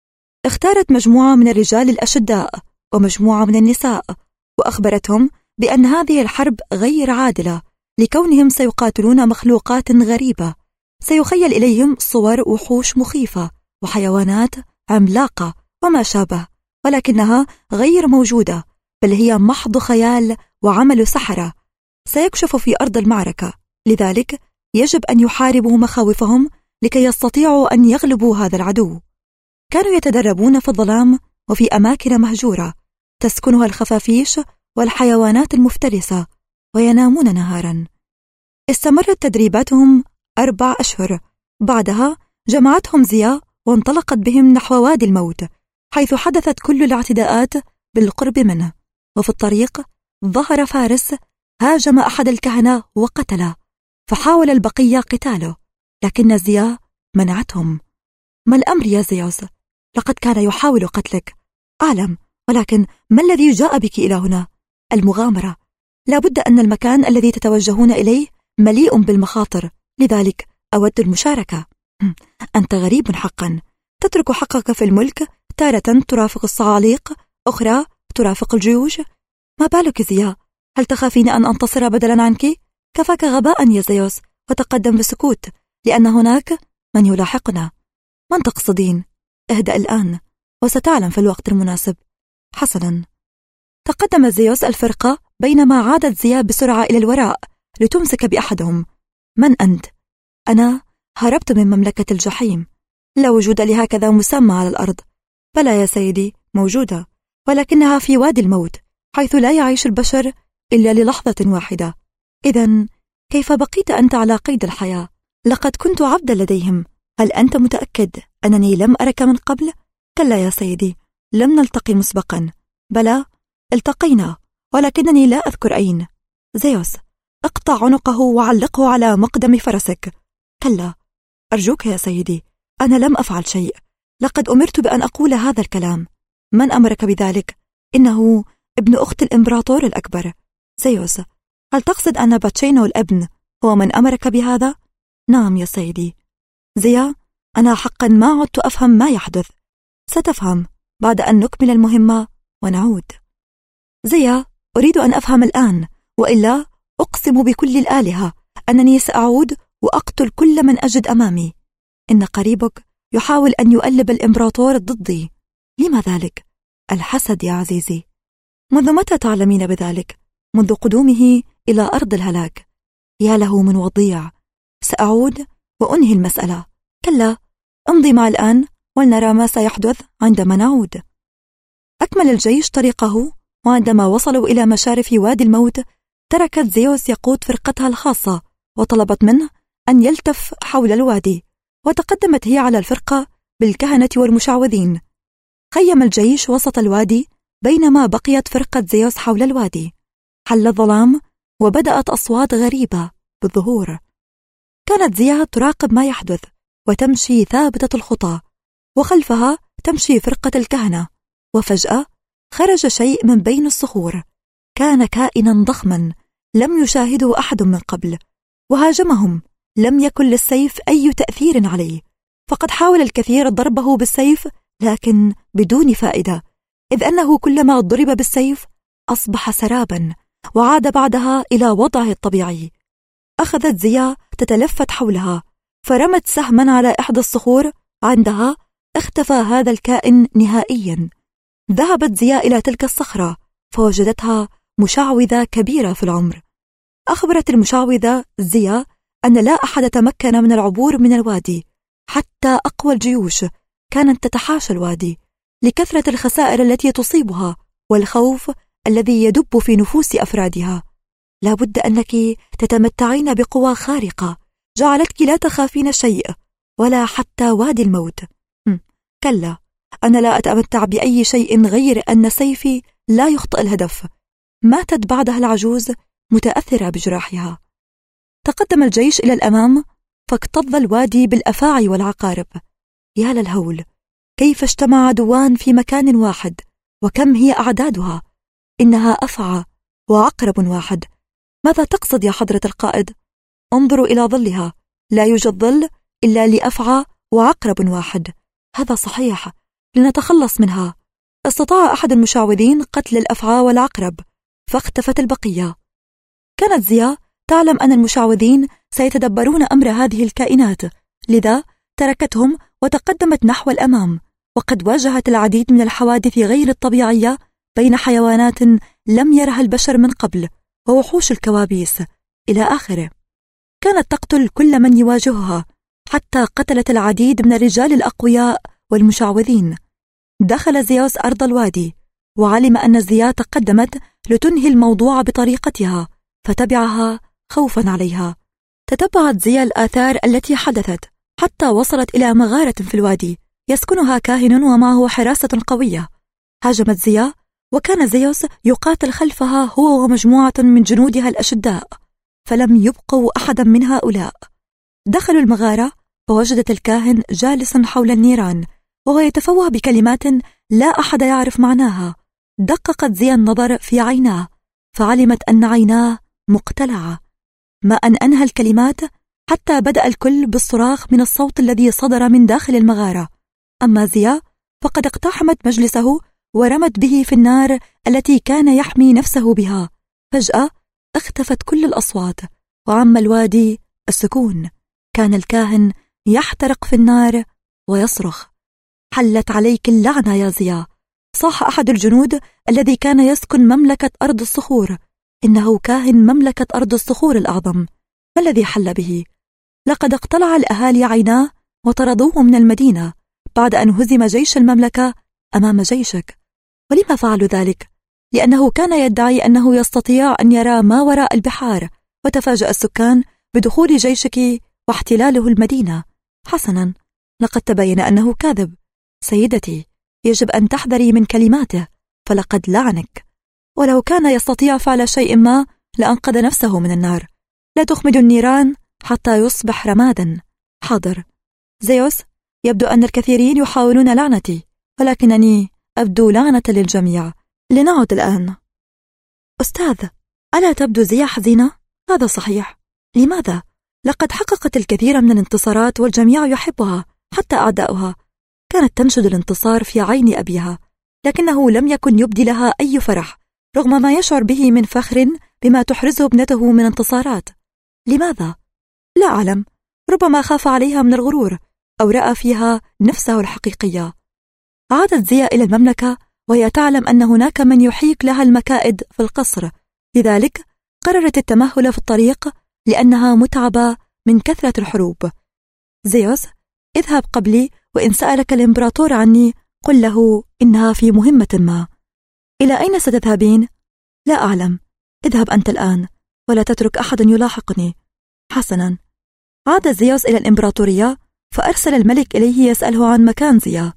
اختارت مجموعة من الرجال الأشداء ومجموعة من النساء، وأخبرتهم بأن هذه الحرب غير عادلة لكونهم سيقاتلون مخلوقات غريبة، سيخيل إليهم صور وحوش مخيفة وحيوانات عملاقة وما شابه، ولكنها غير موجودة، بل هي محض خيال وعمل سحرة سيكشف في أرض المعركة. لذلك يجب أن يحاربوا مخاوفهم لكي يستطيعوا أن يغلبوا هذا العدو. كانوا يتدربون في الظلام وفي أماكن مهجورة تسكنها الخفافيش والحيوانات المفترسة، وينامون نهارا. استمرت تدريباتهم 4 أشهر، بعدها جمعتهم زيا وانطلقت بهم نحو وادي الموت، حيث حدثت كل الاعتداءات بالقرب منه. وفي الطريق ظهر فارس هاجم أحد الكهنة وقتله، فحاول البقية قتاله، لكن زيا منعتهم. ما الأمر يا زيوس؟ لقد كان يحاول قتلك. أعلم، ولكن ما الذي جاء بك إلى هنا؟ المغامرة. لابد أن المكان الذي تتوجهون إليه مليء بالمخاطر، لذلك أود المشاركة. أنت غريب حقا، تترك حقك في الملك، تارة ترافق الصعاليق، أخرى ترافق الجيوش. ما بالك زيا؟ هل تخافين أن أنتصر بدلا عنك؟ كفاك غباء يا زيوس، وتقدم بسكوت، لأن هناك من يلاحقنا. من تقصدين؟ اهدأ الآن وستعلم في الوقت المناسب. حسنا. تقدم زيوس الفرقة، بينما عادت زيا بسرعة إلى الوراء لتمسك بأحدهم. من أنت؟ أنا هربت من مملكة الجحيم. لا وجود لهكذا مسمى على الأرض. بلى يا سيدي، موجودة، ولكنها في وادي الموت، حيث لا يعيش البشر إلا للحظة واحدة. إذن كيف بقيت أنت على قيد الحياة؟ لقد كنت عبدا لديهم. هل أنت متأكد أنني لم أرك من قبل؟ كلا يا سيدي، لم نلتقي مسبقا. بلى، التقينا، ولكنني لا أذكر أين. زيوس، اقطع عنقه وعلقه على مقدم فرسك. كلا، أرجوك يا سيدي، أنا لم أفعل شيء. لقد أمرت بأن أقول هذا الكلام. من أمرك بذلك؟ إنه ابن أخت الإمبراطور الأكبر. زيوس، هل تقصد أن باتشينو الابن هو من أمرك بهذا؟ نعم يا سيدي. زيا، أنا حقا ما عدت أفهم ما يحدث. ستفهم بعد أن نكمل المهمة ونعود. زيا، أريد أن أفهم الآن، وإلا أقسم بكل الآلهة أنني سأعود وأقتل كل من أجد أمامي. إن قريبك يحاول أن يؤلب الإمبراطور ضدي. لما ذلك؟ الحسد يا عزيزي. منذ متى تعلمين بذلك؟ منذ قدومه إلى أرض الهلاك. يا له من وضيع. سأعود وأنهي المسألة. كلا، امضي مع الآن ولنرى ما سيحدث عندما نعود. أكمل الجيش طريقه، وعندما وصلوا إلى مشارف وادي الموت تركت زيوس يقود فرقتها الخاصة، وطلبت منه أن يلتف حول الوادي، وتقدمت هي على الفرقة بالكهنة والمشعوذين. خيم الجيش وسط الوادي، بينما بقيت فرقة زيوس حول الوادي. حل الظلام، وبدأت أصوات غريبة بالظهور. كانت زيا تراقب ما يحدث، وتمشي ثابتة الخطى، وخلفها تمشي فرقة الكهنة. وفجأة خرج شيء من بين الصخور، كان كائنا ضخما لم يشاهده أحد من قبل، وهاجمهم. لم يكن للسيف أي تأثير عليه، فقد حاول الكثير ضربه بالسيف، لكن بدون فائدة، إذ أنه كلما ضرب بالسيف أصبح سرابا، وعاد بعدها إلى وضعه الطبيعي. أخذت زيا تتلفت حولها، فرمت سهما على إحدى الصخور. عندها اختفى هذا الكائن نهائيا. ذهبت زيا إلى تلك الصخرة، فوجدتها مشعوذة كبيرة في العمر. أخبرت المشعوذة زيا أن لا أحد تمكن من العبور من الوادي، حتى أقوى الجيوش كانت تتحاشى الوادي لكثرة الخسائر التي تصيبها والخوف الذي يدب في نفوس أفرادها. لا بد أنك تتمتعين بقوى خارقة جعلتك لا تخافين شيء، ولا حتى وادي الموت. كلا، أنا لا أتمتع بأي شيء غير أن سيفي لا يخطئ الهدف. ماتت بعدها العجوز متأثرة بجراحها. تقدم الجيش إلى الأمام، فاكتظ الوادي بالأفاعي والعقارب. يا للهول، كيف اجتمع عدوان في مكان واحد، وكم هي أعدادها. إنها أفعى وعقرب واحد. ماذا تقصد يا حضرة القائد؟ انظروا إلى ظلها، لا يوجد ظل إلا لأفعى وعقرب واحد. هذا صحيح، لنتخلص منها. استطاع أحد المشعوذين قتل الأفعى والعقرب، فاختفت البقية. كانت زيا تعلم أن المشعوذين سيتدبرون أمر هذه الكائنات، لذا تركتهم وتقدمت نحو الأمام، وقد واجهت العديد من الحوادث غير الطبيعية بين حيوانات لم يرها البشر من قبل ووحوش الكوابيس إلى آخره. كانت تقتل كل من يواجهها، حتى قتلت العديد من الرجال الأقوياء والمشعوذين. دخل زيوس أرض الوادي وعلم أن زيا تقدمت لتنهي الموضوع بطريقتها، فتبعها خوفا عليها. تتبعت زيا الآثار التي حدثت حتى وصلت إلى مغارة في الوادي يسكنها كاهن ومعه حراسة قوية. هاجمت زيا، وكان زيوس يقاتل خلفها هو ومجموعة من جنودها الأشداء، فلم يبقوا أحدا من هؤلاء. دخلوا المغارة فوجدت الكاهن جالسا حول النيران وهو يتفوه بكلمات لا أحد يعرف معناها. دققت زيا النظر في عيناه فعلمت أن عيناه مقتلعة. ما أن أنهى الكلمات حتى بدأ الكل بالصراخ من الصوت الذي صدر من داخل المغارة. أما زيا فقد اقتحمت مجلسه ورمت به في النار التي كان يحمي نفسه بها. فجأة اختفت كل الأصوات وعم الوادي السكون. كان الكاهن يحترق في النار ويصرخ: حلت عليك اللعنة يا زيا. صاح أحد الجنود الذي كان يسكن مملكة أرض الصخور: إنه كاهن مملكة أرض الصخور الأعظم، ما الذي حل به؟ لقد اقتلع الأهالي عيناه وطردوه من المدينة بعد أن هزم جيش المملكة أمام جيشك. ولما فعلوا ذلك؟ لأنه كان يدعي أنه يستطيع أن يرى ما وراء البحار، وتفاجأ السكان بدخول جيشك واحتلاله المدينة. حسنا، لقد تبين أنه كاذب. سيدتي، يجب أن تحذري من كلماته، فلقد لعنك. ولو كان يستطيع فعل شيء ما لأنقذ نفسه من النار. لا تخمد النيران حتى يصبح رمادا. حاضر زيوس، يبدو أن الكثيرين يحاولون لعنتي، ولكنني أبدو لعنة للجميع. لنعد الآن. أستاذ، ألا تبدو زيا حزينة؟ هذا صحيح. لماذا؟ لقد حققت الكثير من الانتصارات والجميع يحبها، حتى أعداؤها. كانت تنشد الانتصار في عين أبيها، لكنه لم يكن يبدي لها أي فرح رغم ما يشعر به من فخر بما تحرزه ابنته من انتصارات. لماذا؟ لا أعلم. ربما خاف عليها من الغرور أو رأى فيها نفسه الحقيقية. عادت زيا إلى المملكة وهي تعلم أن هناك من يحيك لها المكائد في القصر، لذلك قررت التمهل في الطريق لأنها متعبة من كثرة الحروب. زيوس، اذهب قبلي، وإن سألك الإمبراطور عني قل له إنها في مهمة ما. إلى أين ستذهبين؟ لا أعلم. اذهب أنت الآن ولا تترك أحد يلاحقني. حسنا. عاد زيوس إلى الإمبراطورية فأرسل الملك إليه يسأله عن مكان زيا.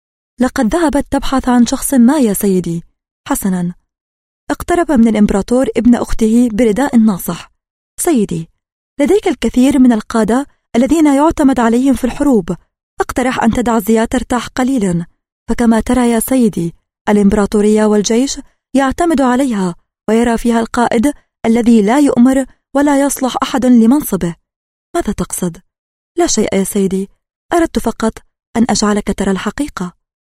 لقد ذهبت تبحث عن شخص ما يا سيدي. حسنا. اقترب من الإمبراطور ابن أخته برداء ناصح. سيدي، لديك الكثير من القادة الذين يعتمد عليهم في الحروب. أقترح أن تدع زيا ترتاح قليلا، فكما ترى يا سيدي الإمبراطورية والجيش يعتمد عليها ويرى فيها القائد الذي لا يؤمر ولا يصلح أحد لمنصبه. ماذا تقصد؟ لا شيء يا سيدي، أردت فقط أن أجعلك ترى الحقيقة.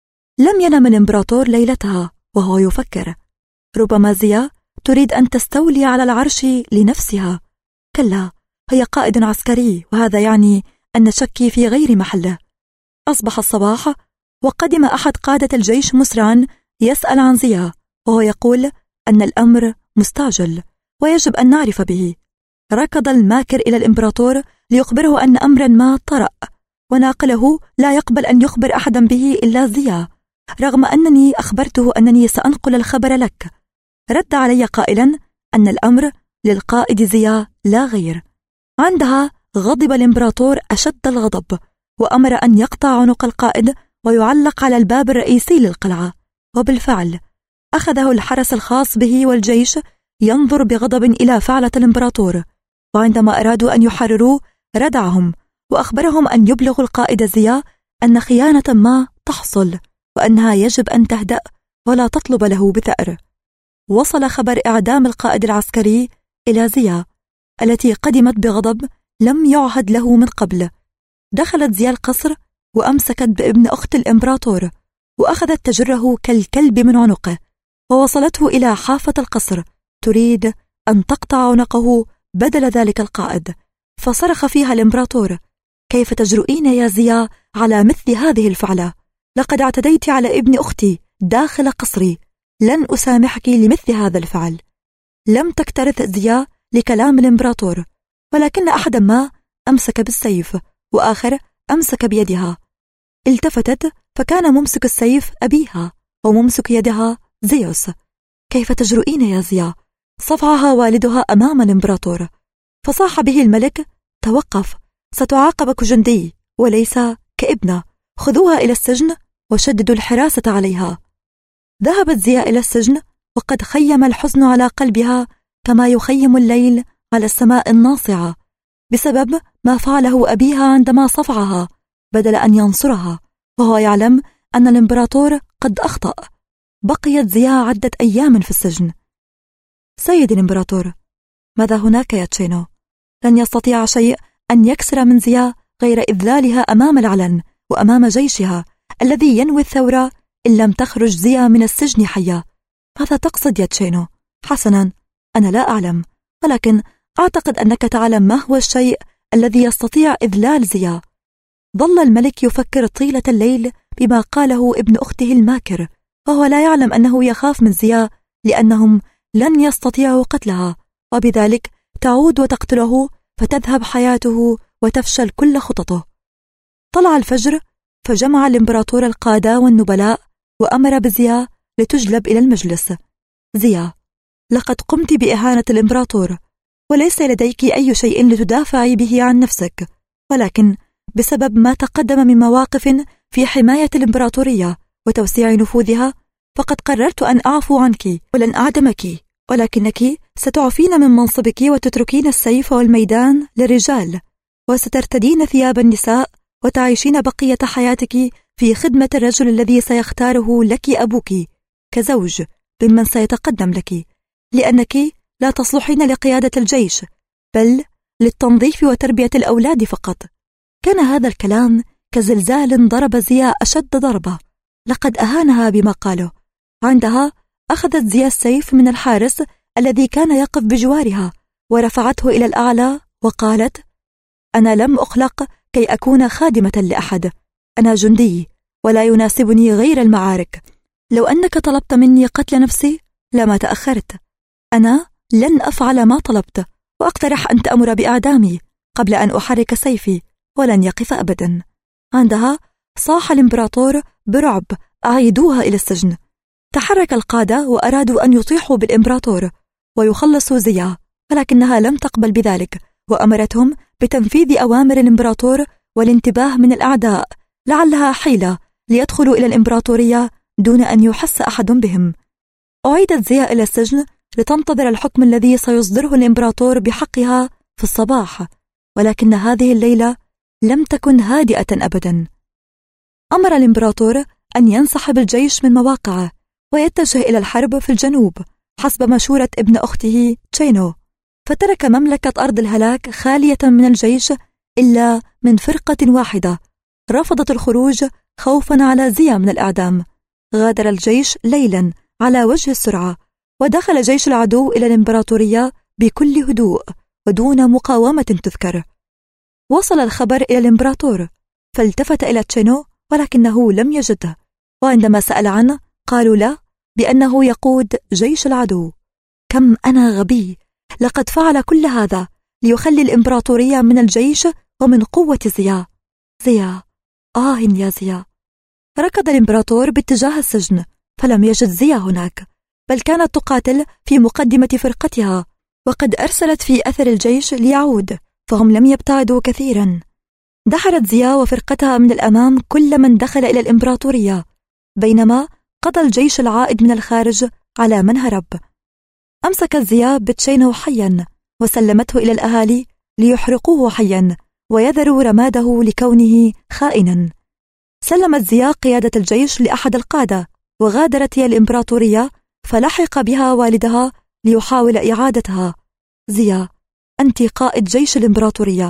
لم ينم الإمبراطور ليلتها وهو يفكر: ربما زيا تريد أن تستولي على العرش لنفسها. كلا، هي قائد عسكري، وهذا يعني أن شكي في غير محله. أصبح الصباح وقدم أحد قادة الجيش مسرعا يسأل عن زيا، وهو يقول أن الأمر مستعجل ويجب أن نعرف به. ركض الماكر إلى الإمبراطور ليخبره أن أمرا ما طرأ، وناقله لا يقبل أن يخبر أحدا به إلا زيا، رغم أنني أخبرته أنني سأنقل الخبر لك. رد علي قائلا أن الأمر للقائد زيا لا غير. عندها غضب الإمبراطور أشد الغضب، وأمر أن يقطع عنق القائد ويعلق على الباب الرئيسي للقلعة. وبالفعل أخذه الحرس الخاص به والجيش ينظر بغضب إلى فعلة الإمبراطور، وعندما أرادوا أن يحرروه ردعهم وأخبرهم أن يبلغوا القائد زيا أن خيانة ما تحصل، وأنها يجب أن تهدأ ولا تطلب له بثأر. وصل خبر إعدام القائد العسكري إلى زيا التي قدمت بغضب لم يعهد له من قبل. دخلت زيا القصر وأمسكت بابن أخت الإمبراطور وأخذت تجره كالكلب من عنقه، ووصلته إلى حافة القصر تريد أن تقطع عنقه بدل ذلك القائد. فصرخ فيها الإمبراطور: كيف تجرؤين يا زيا على مثل هذه الفعلة؟ لقد اعتديت على ابن أختي داخل قصري، لن أسامحك لمثل هذا الفعل. لم تكترث زيا لكلام الإمبراطور، ولكن أحدا ما أمسك بالسيف وآخر أمسك بيدها. التفتت فكان ممسك السيف أبيها وممسك يدها زيوس. كيف تجرؤين يا زيا؟ صفعها والدها أمام الإمبراطور، فصاح به الملك: توقف، ستعاقب كجندي وليس كابنة، خذوها إلى السجن وشددوا الحراسة عليها. ذهبت زيا إلى السجن وقد خيم الحزن على قلبها كما يخيم الليل على السماء الناصعة بسبب ما فعله أبيها عندما صفعها بدل أن ينصرها، وهو يعلم أن الإمبراطور قد أخطأ. بقيت زيا عدة أيام في السجن. سيد الإمبراطور، ماذا هناك يا تشينو؟ لن يستطيع شيء أن يكسر من زيا غير إذلالها أمام العلن وأمام جيشها الذي ينوي الثورة إن لم تخرج زيا من السجن حية. ماذا تقصد يا تشينو؟ حسنا، أنا لا أعلم، ولكن أعتقد أنك تعلم ما هو الشيء الذي يستطيع إذلال زيا. ظل الملك يفكر طيلة الليل بما قاله ابن أخته الماكر، وهو لا يعلم أنه يخاف من زيا لأنهم لن يستطيعوا قتلها، وبذلك تعود وتقتله فتذهب حياته وتفشل كل خططه. طلع الفجر فجمع الإمبراطور القادة والنبلاء وأمر بزيا لتجلب إلى المجلس. زيا، لقد قمت بإهانة الإمبراطور، وليس لديك أي شيء لتدافعي به عن نفسك، ولكن بسبب ما تقدم من مواقف في حماية الإمبراطورية وتوسيع نفوذها فقد قررت أن أعفو عنك ولن أعدمك، ولكنك ستعفين من منصبك وتتركين السيف والميدان للرجال، وسترتدين ثياب النساء وتعيشين بقية حياتك في خدمة الرجل الذي سيختاره لك أبوك كزوج ممن سيتقدم لك، لأنك لا تصلحين لقيادة الجيش بل للتنظيف وتربية الأولاد فقط. كان هذا الكلام كزلزال ضرب زيا أشد ضربة، لقد أهانها بما قاله. عندها أخذت زيا السيف من الحارس الذي كان يقف بجوارها ورفعته إلى الأعلى وقالت: أنا لم أخلق كي أكون خادمة لأحد، أنا جندي ولا يناسبني غير المعارك. لو أنك طلبت مني قتل نفسي لما تأخرت، أنا لن أفعل ما طلبت، وأقترح أن تأمر بإعدامي قبل أن أحرك سيفي، ولن يقف أبدا. عندها صاح الإمبراطور برعب: أعيدوها إلى السجن. تحرك القادة وأرادوا أن يطيحوا بالإمبراطور ويخلصوا زيا، ولكنها لم تقبل بذلك، وأمرتهم بتنفيذ أوامر الإمبراطور والانتباه من الأعداء، لعلها حيلة ليدخلوا إلى الإمبراطورية دون أن يحس أحد بهم. أعيدت زيا إلى السجن لتنتظر الحكم الذي سيصدره الإمبراطور بحقها في الصباح، ولكن هذه الليلة لم تكن هادئة أبدا. أمر الإمبراطور أن ينسحب الجيش من مواقعه ويتجه إلى الحرب في الجنوب حسب مشورة ابن أخته تشينو، فترك مملكة أرض الهلاك خالية من الجيش إلا من فرقة واحدة رفضت الخروج خوفا على زيا من الإعدام. غادر الجيش ليلا على وجه السرعة، ودخل جيش العدو إلى الإمبراطورية بكل هدوء ودون مقاومة تذكر. وصل الخبر إلى الإمبراطور فالتفت إلى تشينو ولكنه لم يجده، وعندما سأل عنه قالوا له بأنه يقود جيش العدو. كم أنا غبي، لقد فعل كل هذا ليخلي الإمبراطورية من الجيش ومن قوة زيا. زيا، يا زيا. ركض الإمبراطور باتجاه السجن فلم يجد زيا هناك، بل كانت تقاتل في مقدمة فرقتها، وقد أرسلت في أثر الجيش ليعود، فهم لم يبتعدوا كثيرا. دحرت زيا وفرقتها من الأمام كل من دخل إلى الإمبراطورية، بينما قضى الجيش العائد من الخارج على من هرب. أمسكت زيا بتشينو حيا وسلمته إلى الأهالي ليحرقوه حيا ويذروا رماده لكونه خائنا. سلمت زيا قيادة الجيش لأحد القادة وغادرت هي الإمبراطورية، فلحق بها والدها ليحاول إعادتها. زيا، أنت قائد جيش الإمبراطورية،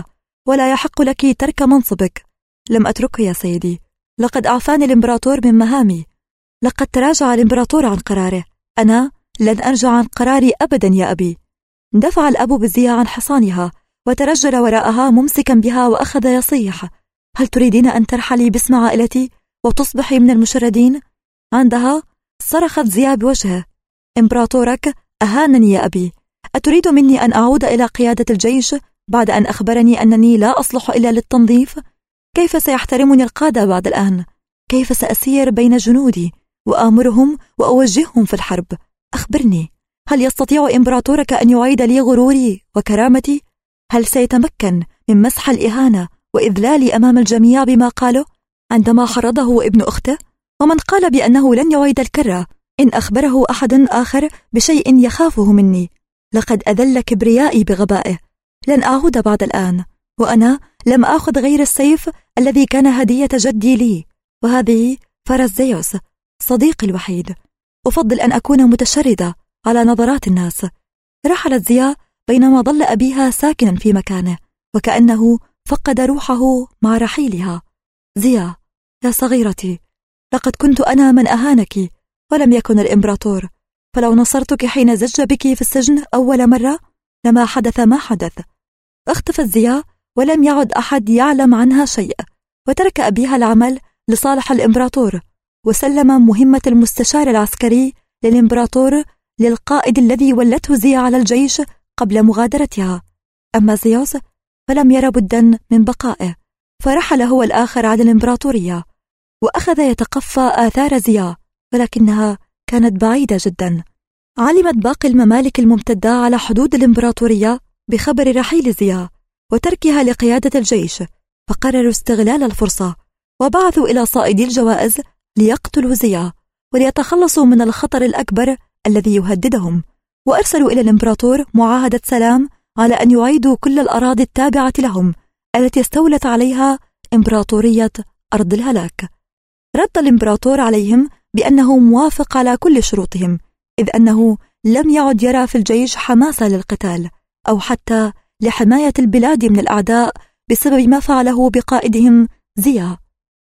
ولا يحق لك ترك منصبك. لم أتركه يا سيدي، لقد أعفاني الإمبراطور من مهامي. لقد تراجع الإمبراطور عن قراره، أنا لن أرجع عن قراري أبدا يا أبي. دفع الأب بزيا عن حصانها وترجل وراءها ممسكا بها وأخذ يصيح: هل تريدين أن ترحلي باسم عائلتي وتصبحي من المشردين؟ عندها صرخت زيا بوجهه: إمبراطورك أهانني يا أبي، أتريد مني أن أعود إلى قيادة الجيش بعد أن أخبرني أنني لا أصلح إلا للتنظيف؟ كيف سيحترمني القادة بعد الآن؟ كيف سأسير بين جنودي وآمرهم وأوجههم في الحرب؟ أخبرني، هل يستطيع إمبراطورك أن يعيد لي غروري وكرامتي؟ هل سيتمكن من مسح الإهانة وإذلالي أمام الجميع بما قاله عندما حرضه ابن أخته؟ ومن قال بأنه لن يعيد الكرة إن أخبره أحد آخر بشيء يخافه مني؟ لقد أذل كبريائي بغبائه. لن أعود بعد الآن، وأنا لم آخذ غير السيف الذي كان هدية جدي لي، وهذه فرس زيوس صديقي الوحيد. أفضل أن أكون متشردة على نظرات الناس. رحلت زيا بينما ظل أبيها ساكنا في مكانه وكأنه فقد روحه مع رحيلها. زيا يا صغيرتي، لقد كنت أنا من أهانك ولم يكن الإمبراطور، فلو نصرتك حين زج بك في السجن أول مرة لما حدث ما حدث. اختفت زيا ولم يعد أحد يعلم عنها شيء، وترك أبيها العمل لصالح الإمبراطور، وسلم مهمة المستشار العسكري للإمبراطور للقائد الذي ولته زيا على الجيش قبل مغادرتها. أما زيوس فلم ير بدا من بقائه، فرحل هو الآخر على الإمبراطورية وأخذ يتقفى آثار زيا، ولكنها كانت بعيدة جدا. علمت باقي الممالك الممتدة على حدود الإمبراطورية بخبر رحيل زيا وتركها لقيادة الجيش، فقرروا استغلال الفرصة وبعثوا إلى صائدي الجوائز ليقتلوا زيا وليتخلصوا من الخطر الأكبر الذي يهددهم، وأرسلوا إلى الإمبراطور معاهدة سلام على أن يعيدوا كل الأراضي التابعة لهم التي استولت عليها إمبراطورية أرض الهلاك. رد الإمبراطور عليهم بأنه موافق على كل شروطهم، إذ أنه لم يعد يرى في الجيش حماسة للقتال أو حتى لحماية البلاد من الأعداء بسبب ما فعله بقائدهم زيا.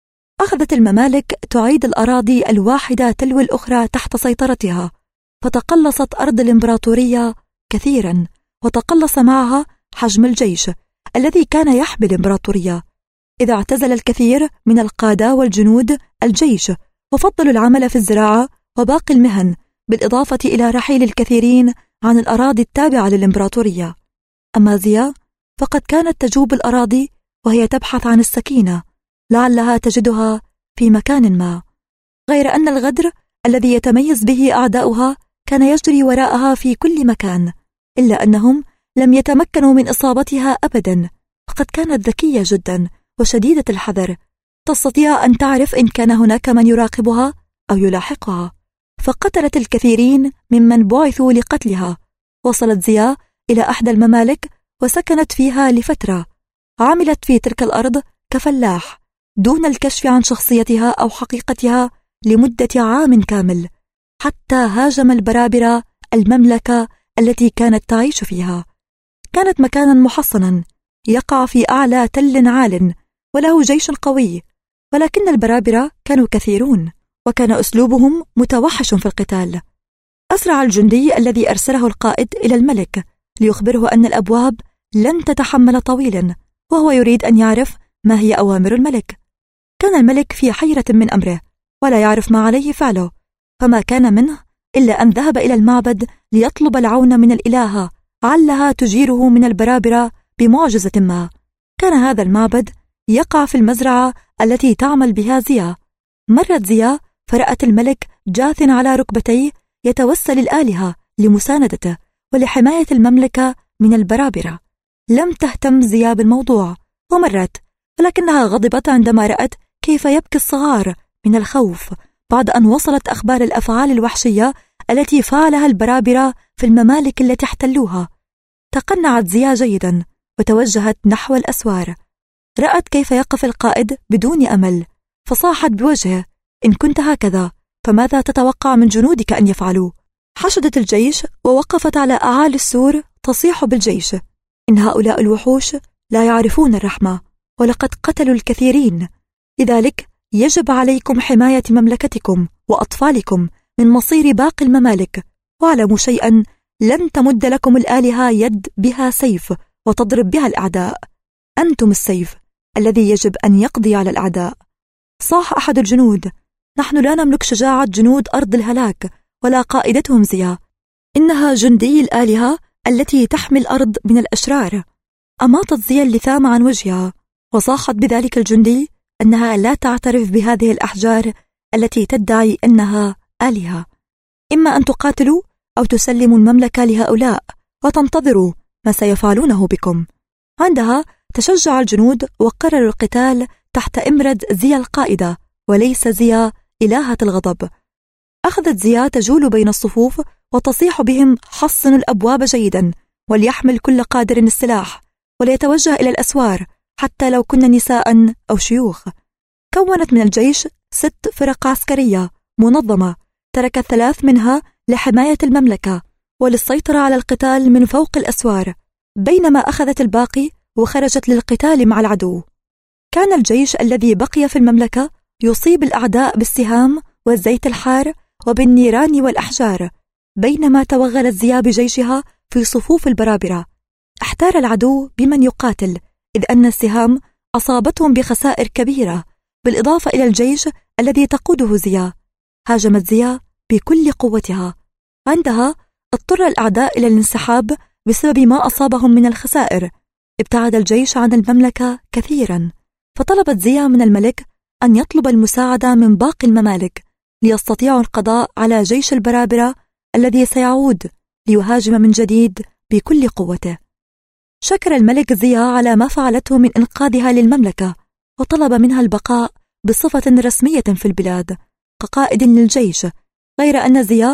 أخذت الممالك تعيد الأراضي الواحدة تلو الأخرى تحت سيطرتها، فتقلصت أرض الإمبراطورية كثيرا، وتقلص معها حجم الجيش الذي كان يحمي الإمبراطورية، إذا اعتزل الكثير من القادة والجنود الجيش وفضلوا العمل في الزراعة وباقي المهن، بالإضافة إلى رحيل الكثيرين عن الأراضي التابعة للإمبراطورية. أما زيا فقد كانت تجوب الأراضي وهي تبحث عن السكينة، لعلها تجدها في مكان ما، غير أن الغدر الذي يتميز به أعداؤها كان يجري وراءها في كل مكان، إلا أنهم لم يتمكنوا من إصابتها أبدا، فقد كانت ذكية جدا وشديدة الحذر، تستطيع أن تعرف إن كان هناك من يراقبها أو يلاحقها، فقتلت الكثيرين ممن بعثوا لقتلها. وصلت زيا إلى أحدى الممالك وسكنت فيها لفترة، عملت في تلك الأرض كفلاح دون الكشف عن شخصيتها أو حقيقتها لمدة عام كامل، حتى هاجم البرابرة المملكة التي كانت تعيش فيها. كانت مكانا محصنا يقع في أعلى تل عال وله جيش قوي، ولكن البرابرة كانوا كثيرون وكان أسلوبهم متوحش في القتال. أسرع الجندي الذي أرسله القائد إلى الملك ليخبره أن الأبواب لن تتحمل طويلا، وهو يريد أن يعرف ما هي أوامر الملك. كان الملك في حيرة من أمره ولا يعرف ما عليه فعله، فما كان منه إلا أن ذهب إلى المعبد ليطلب العون من الإلهة علها تجيره من البرابرة بمعجزة ما. كان هذا المعبد يقع في المزرعة التي تعمل بها زيا. مرت زيا فرأت الملك جاث على ركبتيه يتوسل الآلهة لمساندته ولحماية المملكة من البرابرة. لم تهتم زيا بالموضوع ومرت، ولكنها غضبت عندما رأت كيف يبكي الصغار من الخوف بعد أن وصلت أخبار الأفعال الوحشية التي فعلها البرابرة في الممالك التي احتلوها. تقنعت زيا جيدا وتوجهت نحو الأسوار. رأت كيف يقف القائد بدون أمل، فصاحت بوجهه: إن كنت هكذا فماذا تتوقع من جنودك أن يفعلوا؟ حشدت الجيش ووقفت على أعالي السور تصيح بالجيش: إن هؤلاء الوحوش لا يعرفون الرحمة، ولقد قتلوا الكثيرين. لذلك يجب عليكم حماية مملكتكم وأطفالكم من مصير باقي الممالك. واعلموا شيئا، لن تمد لكم الآلهة يد بها سيف وتضرب بها الأعداء. أنتم السيف الذي يجب أن يقضي على الأعداء. صاح أحد الجنود: نحن لا نملك شجاعة جنود أرض الهلاك ولا قائدتهم زيا، إنها جندي الآلهة التي تحمي الأرض من الأشرار. أماطت زيا اللثام عن وجهها، وصاحت بذلك الجندي أنها لا تعترف بهذه الأحجار التي تدعي أنها آلهة. إما أن تقاتلوا أو تسلموا المملكة لهؤلاء وتنتظروا ما سيفعلونه بكم. عندها تشجع الجنود وقرروا القتال تحت إمرد زيا القائدة، وليس زيا إلهة الغضب. أخذت زيا تجول بين الصفوف وتصيح بهم: حصنوا الأبواب جيدا، وليحمل كل قادر السلاح، وليتوجه إلى الأسوار حتى لو كن نساء أو شيوخ. كونت من الجيش 6 فرق عسكرية منظمة، تركت 3 منها لحماية المملكة وللسيطرة على القتال من فوق الأسوار، بينما أخذت الباقي وخرجت للقتال مع العدو. كان الجيش الذي بقي في المملكة يصيب الأعداء بالسهام والزيت الحار وبالنيران والأحجار، بينما توغلت زيا بجيشها في صفوف البرابرة. احتار العدو بمن يقاتل، إذ أن السهام أصابتهم بخسائر كبيرة، بالإضافة إلى الجيش الذي تقوده زيا. هاجمت زيا بكل قوتها. عندها اضطر الأعداء إلى الانسحاب بسبب ما أصابهم من الخسائر. ابتعد الجيش عن المملكة كثيرا، فطلبت زيا من الملك أن يطلب المساعدة من باقي الممالك ليستطيعوا القضاء على جيش البرابرة الذي سيعود ليهاجم من جديد بكل قوته. شكر الملك زيا على ما فعلته من إنقاذها للمملكة، وطلب منها البقاء بصفة رسمية في البلاد كقائد للجيش، غير أن زيا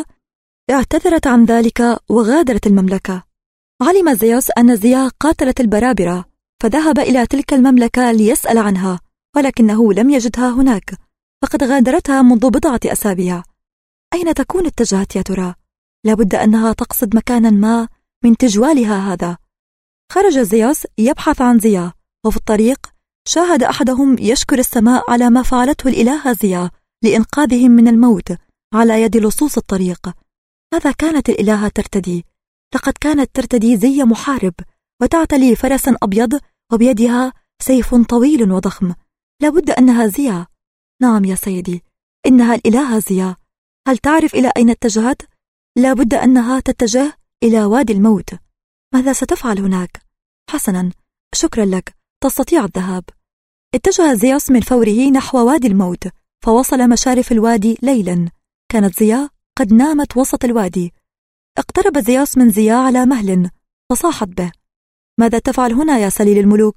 اعتذرت عن ذلك وغادرت المملكة. علم زيوس أن زيا قاتلت البرابرة، فذهب إلى تلك المملكة ليسأل عنها، ولكنه لم يجدها هناك، فقد غادرتها منذ بضعة أسابيع. أين تكون اتجهت يا ترى؟ لابد أنها تقصد مكانا ما من تجوالها هذا. خرج زيوس يبحث عن زيا، وفي الطريق شاهد أحدهم يشكر السماء على ما فعلته الإلهة زيا لإنقاذهم من الموت على يد لصوص الطريق. ماذا كانت الإلهة ترتدي؟ لقد كانت ترتدي زي محارب، وتعتلي فرسا أبيض، وبيدها سيف طويل وضخم. لابد أنها زيا. نعم يا سيدي، إنها الإلهة زيا. هل تعرف إلى أين اتجهت؟ لابد أنها تتجه إلى وادي الموت. ماذا ستفعل هناك؟ حسنا، شكرا لك، تستطيع الذهاب. اتجه زيوس من فوره نحو وادي الموت، فوصل مشارف الوادي ليلا. كانت زيا قد نامت وسط الوادي. اقترب زيوس من زيا على مهل، فصاحت به: ماذا تفعل هنا يا سليل الملوك؟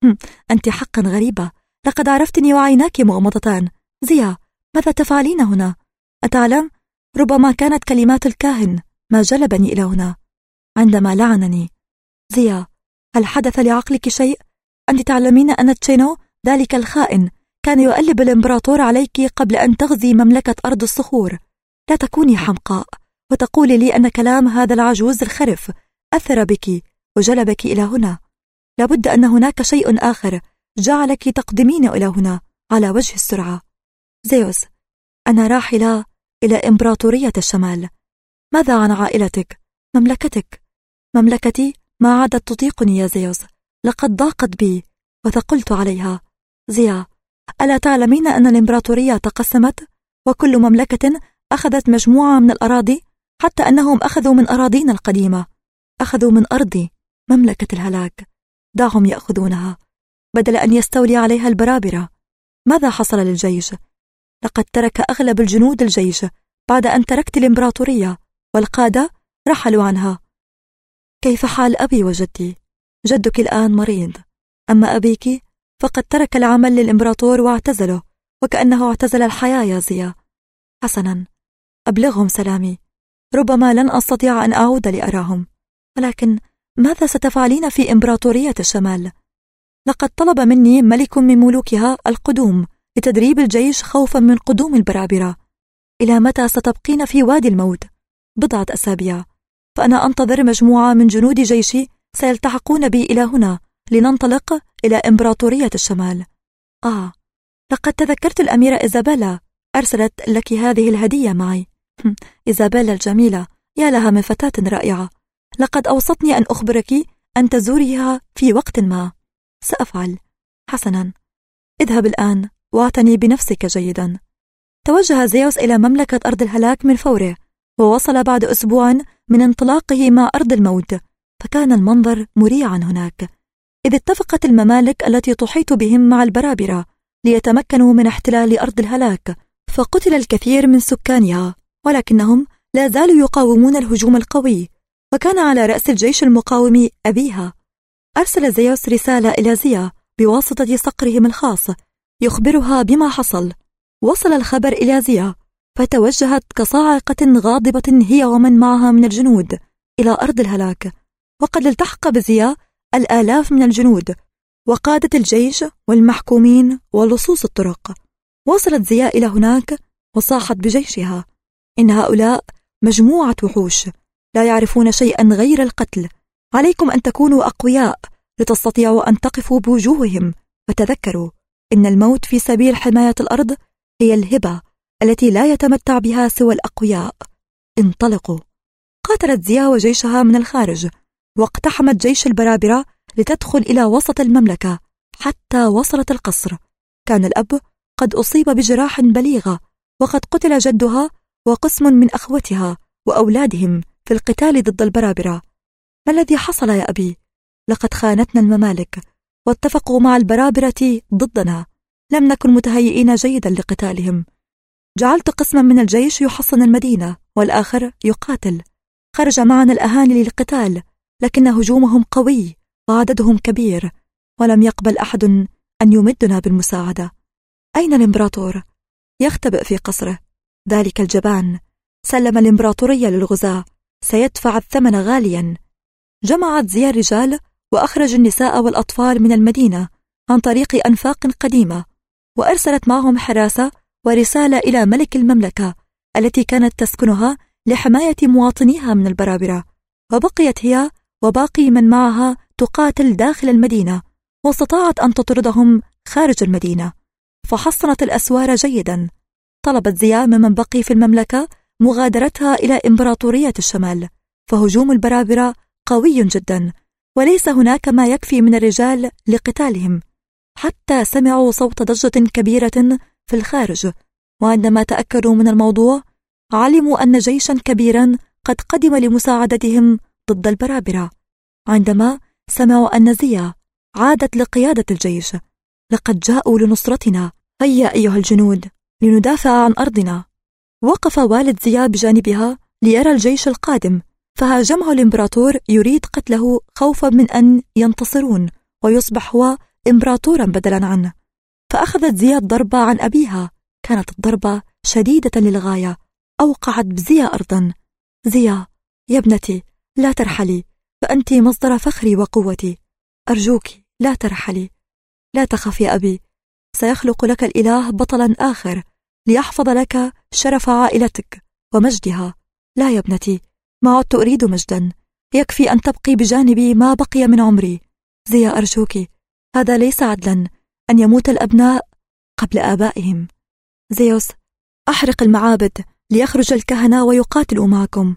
أنت حقا غريبة، لقد عرفتني وعيناك مغمضتان. زيا، ماذا تفعلين هنا؟ أتعلم؟ ربما كانت كلمات الكاهن ما جلبني إلى هنا عندما لعنني. زيا، هل حدث لعقلك شيء؟ أنت تعلمين أن تشينو ذلك الخائن كان يؤلب الإمبراطور عليك قبل أن تغزي مملكة أرض الصخور. لا تكوني حمقاء وتقولي لي أن كلام هذا العجوز الخرف أثر بك وجلبك إلى هنا. لابد أن هناك شيء آخر جعلك تقدمين إلى هنا على وجه السرعة. زيوس، أنا راحلة إلى إمبراطورية الشمال. ماذا عن عائلتك؟ مملكتك؟ مملكتي ما عادت تطيقني يا زيوس، لقد ضاقت بي وثقلت عليها. زيا، ألا تعلمين أن الإمبراطورية تقسمت، وكل مملكة أخذت مجموعة من الأراضي، حتى أنهم أخذوا من أراضينا القديمة، أخذوا من أرضي مملكة الهلاك. دعهم يأخذونها بدل أن يستولي عليها البرابرة. ماذا حصل للجيش؟ لقد ترك أغلب الجنود الجيش بعد أن تركت الإمبراطورية، والقادة رحلوا عنها. كيف حال أبي وجدي؟ جدك الآن مريض، أما أبيك فقد ترك العمل للإمبراطور واعتزله، وكأنه اعتزل الحياة يا زيا. حسنا، أبلغهم سلامي. ربما لن أستطيع أن أعود لأراهم، ولكن ماذا ستفعلين في إمبراطورية الشمال؟ لقد طلب مني ملك من ملوكها القدوم لتدريب الجيش خوفا من قدوم البرابرة. إلى متى ستبقين في وادي الموت؟ بضعة أسابيع، فأنا أنتظر مجموعة من جنود جيشي سيلتحقون بي إلى هنا لننطلق إلى إمبراطورية الشمال. لقد تذكرت الأميرة إيزابيلا، أرسلت لك هذه الهدية معي. إيزابيلا الجميلة، يا لها من فتاة رائعة. لقد أوصتني أن أخبرك أن تزوريها في وقت ما. سأفعل. حسنا، اذهب الآن واعتني بنفسك جيدا. توجه زيوس إلى مملكة أرض الهلاك من فوره، ووصل بعد أسبوع من انطلاقه مع أرض الموت، فكان المنظر مريعا هناك، إذ اتفقت الممالك التي تحيط بهم مع البرابرة ليتمكنوا من احتلال أرض الهلاك، فقتل الكثير من سكانها، ولكنهم لا زالوا يقاومون الهجوم القوي، وكان على رأس الجيش المقاوم أبيها. أرسل زيوس رسالة إلى زيا بواسطة صقرهم الخاص يخبرها بما حصل. وصل الخبر إلى زيا، فتوجهت كصاعقة غاضبة هي ومن معها من الجنود إلى أرض الهلاك، وقد التحق بزيا الآلاف من الجنود وقادة الجيش والمحكومين ولصوص الطرق. وصلت زيا إلى هناك وصاحت بجيشها: إن هؤلاء مجموعة وحوش لا يعرفون شيئا غير القتل، عليكم أن تكونوا أقوياء لتستطيعوا أن تقفوا بوجوههم، فتذكروا إن الموت في سبيل حماية الأرض هي الهبة التي لا يتمتع بها سوى الأقوياء. انطلقوا. قاتلت زيا وجيشها من الخارج، واقتحمت جيش البرابرة لتدخل إلى وسط المملكة حتى وصلت القصر. كان الأب قد أصيب بجراح بليغة، وقد قتل جدها وقسم من أخوتها وأولادهم في القتال ضد البرابرة. ما الذي حصل يا أبي؟ لقد خانتنا الممالك واتفقوا مع البرابرة ضدنا، لم نكن متهيئين جيدا لقتالهم. جعلت قسما من الجيش يحصن المدينة والآخر يقاتل. خرج معنا الأهالي للقتال، لكن هجومهم قوي وعددهم كبير، ولم يقبل أحد أن يمدنا بالمساعدة. أين الإمبراطور؟ يختبئ في قصره. ذلك الجبان سلم الإمبراطورية للغزاة، سيدفع الثمن غاليا. جمعت زيا الرجال وأخرج النساء والأطفال من المدينة عن طريق أنفاق قديمة، وأرسلت معهم حراسة ورسالة إلى ملك المملكة التي كانت تسكنها لحماية مواطنيها من البرابرة، وبقيت هي وباقي من معها تقاتل داخل المدينة، واستطاعت أن تطردهم خارج المدينة، فحصنت الأسوار جيدا. طلبت زيا ممن بقي في المملكة مغادرتها إلى إمبراطورية الشمال، فهجوم البرابرة قوي جدا، وليس هناك ما يكفي من الرجال لقتالهم، حتى سمعوا صوت ضجة كبيرة في الخارج، وعندما تأكدوا من الموضوع علموا أن جيشا كبيرا قد قدم لمساعدتهم ضد البرابرة. عندما سمعوا أن زيا عادت لقيادة الجيش: لقد جاءوا لنصرتنا، هيا أيها الجنود لندافع عن أرضنا. وقف والد زيا بجانبها ليرى الجيش القادم، فهاجمه الإمبراطور يريد قتله خوفا من أن ينتصرون ويصبح هو إمبراطورا بدلا عنه. فأخذت زيا الضربة عن أبيها، كانت الضربة شديدة للغاية، أوقعت بزيا أرضا. زيا يا ابنتي، لا ترحلي، فأنت مصدر فخري وقوتي، أرجوك لا ترحلي. لا تخف يا أبي، سيخلق لك الإله بطلا آخر ليحفظ لك شرف عائلتك ومجدها. لا يا ابنتي، ما عدت أريد مجدا، يكفي أن تبقي بجانبي ما بقي من عمري. زيا أرجوك، هذا ليس عدلا أن يموت الأبناء قبل آبائهم. زيوس، أحرق المعابد ليخرج الكهنة ويقاتلوا معكم.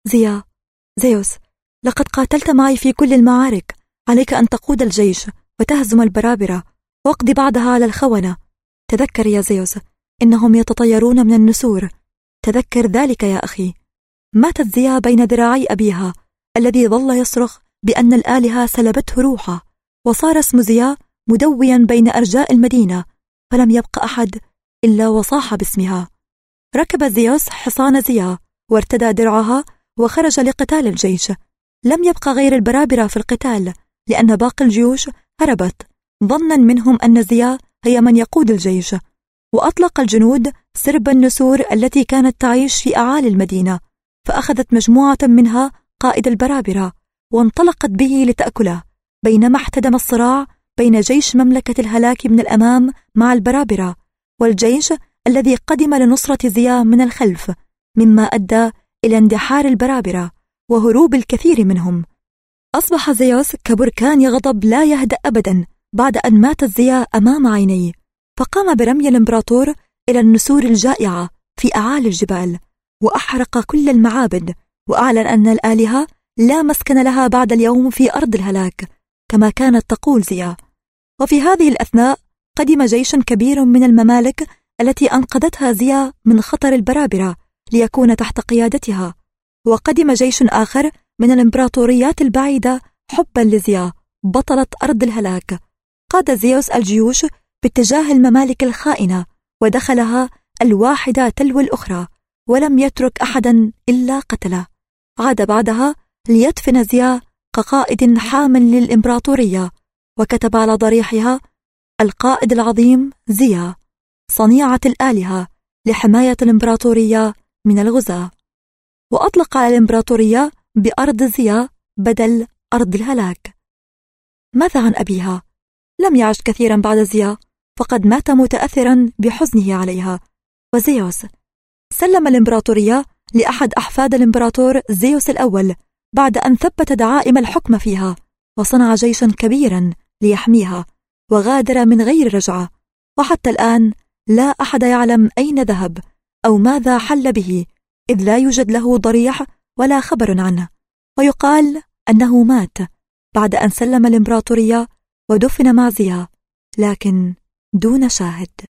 زيوس، لقد قاتلت معي في كل المعارك، عليك أن تقود الجيش وتهزم البرابرة واقضي بعدها على الخونة. تذكر يا زيوس، إنهم يتطيرون من النسور، تذكر ذلك يا أخي. ماتت زيا بين ذراعي أبيها الذي ظل يصرخ بأن الآلهة سلبته روحه، وصار اسم زيا مدويا بين أرجاء المدينة، فلم يبق أحد إلا وصاح باسمها. ركب زيوس حصان زيا وارتدى درعها وخرج لقتال الجيش. لم يبق غير البرابرة في القتال، لأن باقي الجيوش هربت ظنا منهم أن زيا هي من يقود الجيش. وأطلق الجنود سرب النسور التي كانت تعيش في أعالي المدينة، فأخذت مجموعة منها قائد البرابرة وانطلقت به لتأكله، بينما احتدم الصراع بين جيش مملكة الهلاك من الأمام مع البرابرة والجيش الذي قدم لنصرة زيا من الخلف، مما أدى إلى اندحار البرابرة وهروب الكثير منهم. أصبح زيوس كبركان يغضب لا يهدأ أبدا بعد أن مات زيا أمام عينيه، فقام برمي الإمبراطور إلى النسور الجائعة في أعالي الجبال، وأحرق كل المعابد، وأعلن أن الآلهة لا مسكن لها بعد اليوم في أرض الهلاك كما كانت تقول زيا. وفي هذه الأثناء قدم جيش كبير من الممالك التي أنقذتها زيا من خطر البرابرة ليكون تحت قيادتها، وقدم جيش آخر من الإمبراطوريات البعيدة حبا لزيا بطلة أرض الهلاك. قاد زيوس الجيوش باتجاه الممالك الخائنة ودخلها الواحدة تلو الأخرى، ولم يترك أحدا إلا قتله. عاد بعدها ليدفن زيا كقائد حام للإمبراطورية، وكتب على ضريحها: القائد العظيم زيا، صنيعة الآلهة لحماية الإمبراطورية من الغزاة. وأطلق على الإمبراطورية بأرض زيا بدل أرض الهلاك. ماذا عن أبيها؟ لم يعش كثيرا بعد زيا، فقد مات متأثرا بحزنه عليها. وزيوس سلم الإمبراطورية لأحد أحفاد الإمبراطور زيوس الأول بعد أن ثبت دعائم الحكم فيها، وصنع جيشا كبيرا ليحميها، وغادر من غير رجعة. وحتى الآن لا أحد يعلم أين ذهب أو ماذا حل به، إذ لا يوجد له ضريح ولا خبر عنه. ويقال أنه مات بعد أن سلم الإمبراطورية ودفن مع زيا، لكن دون شاهد.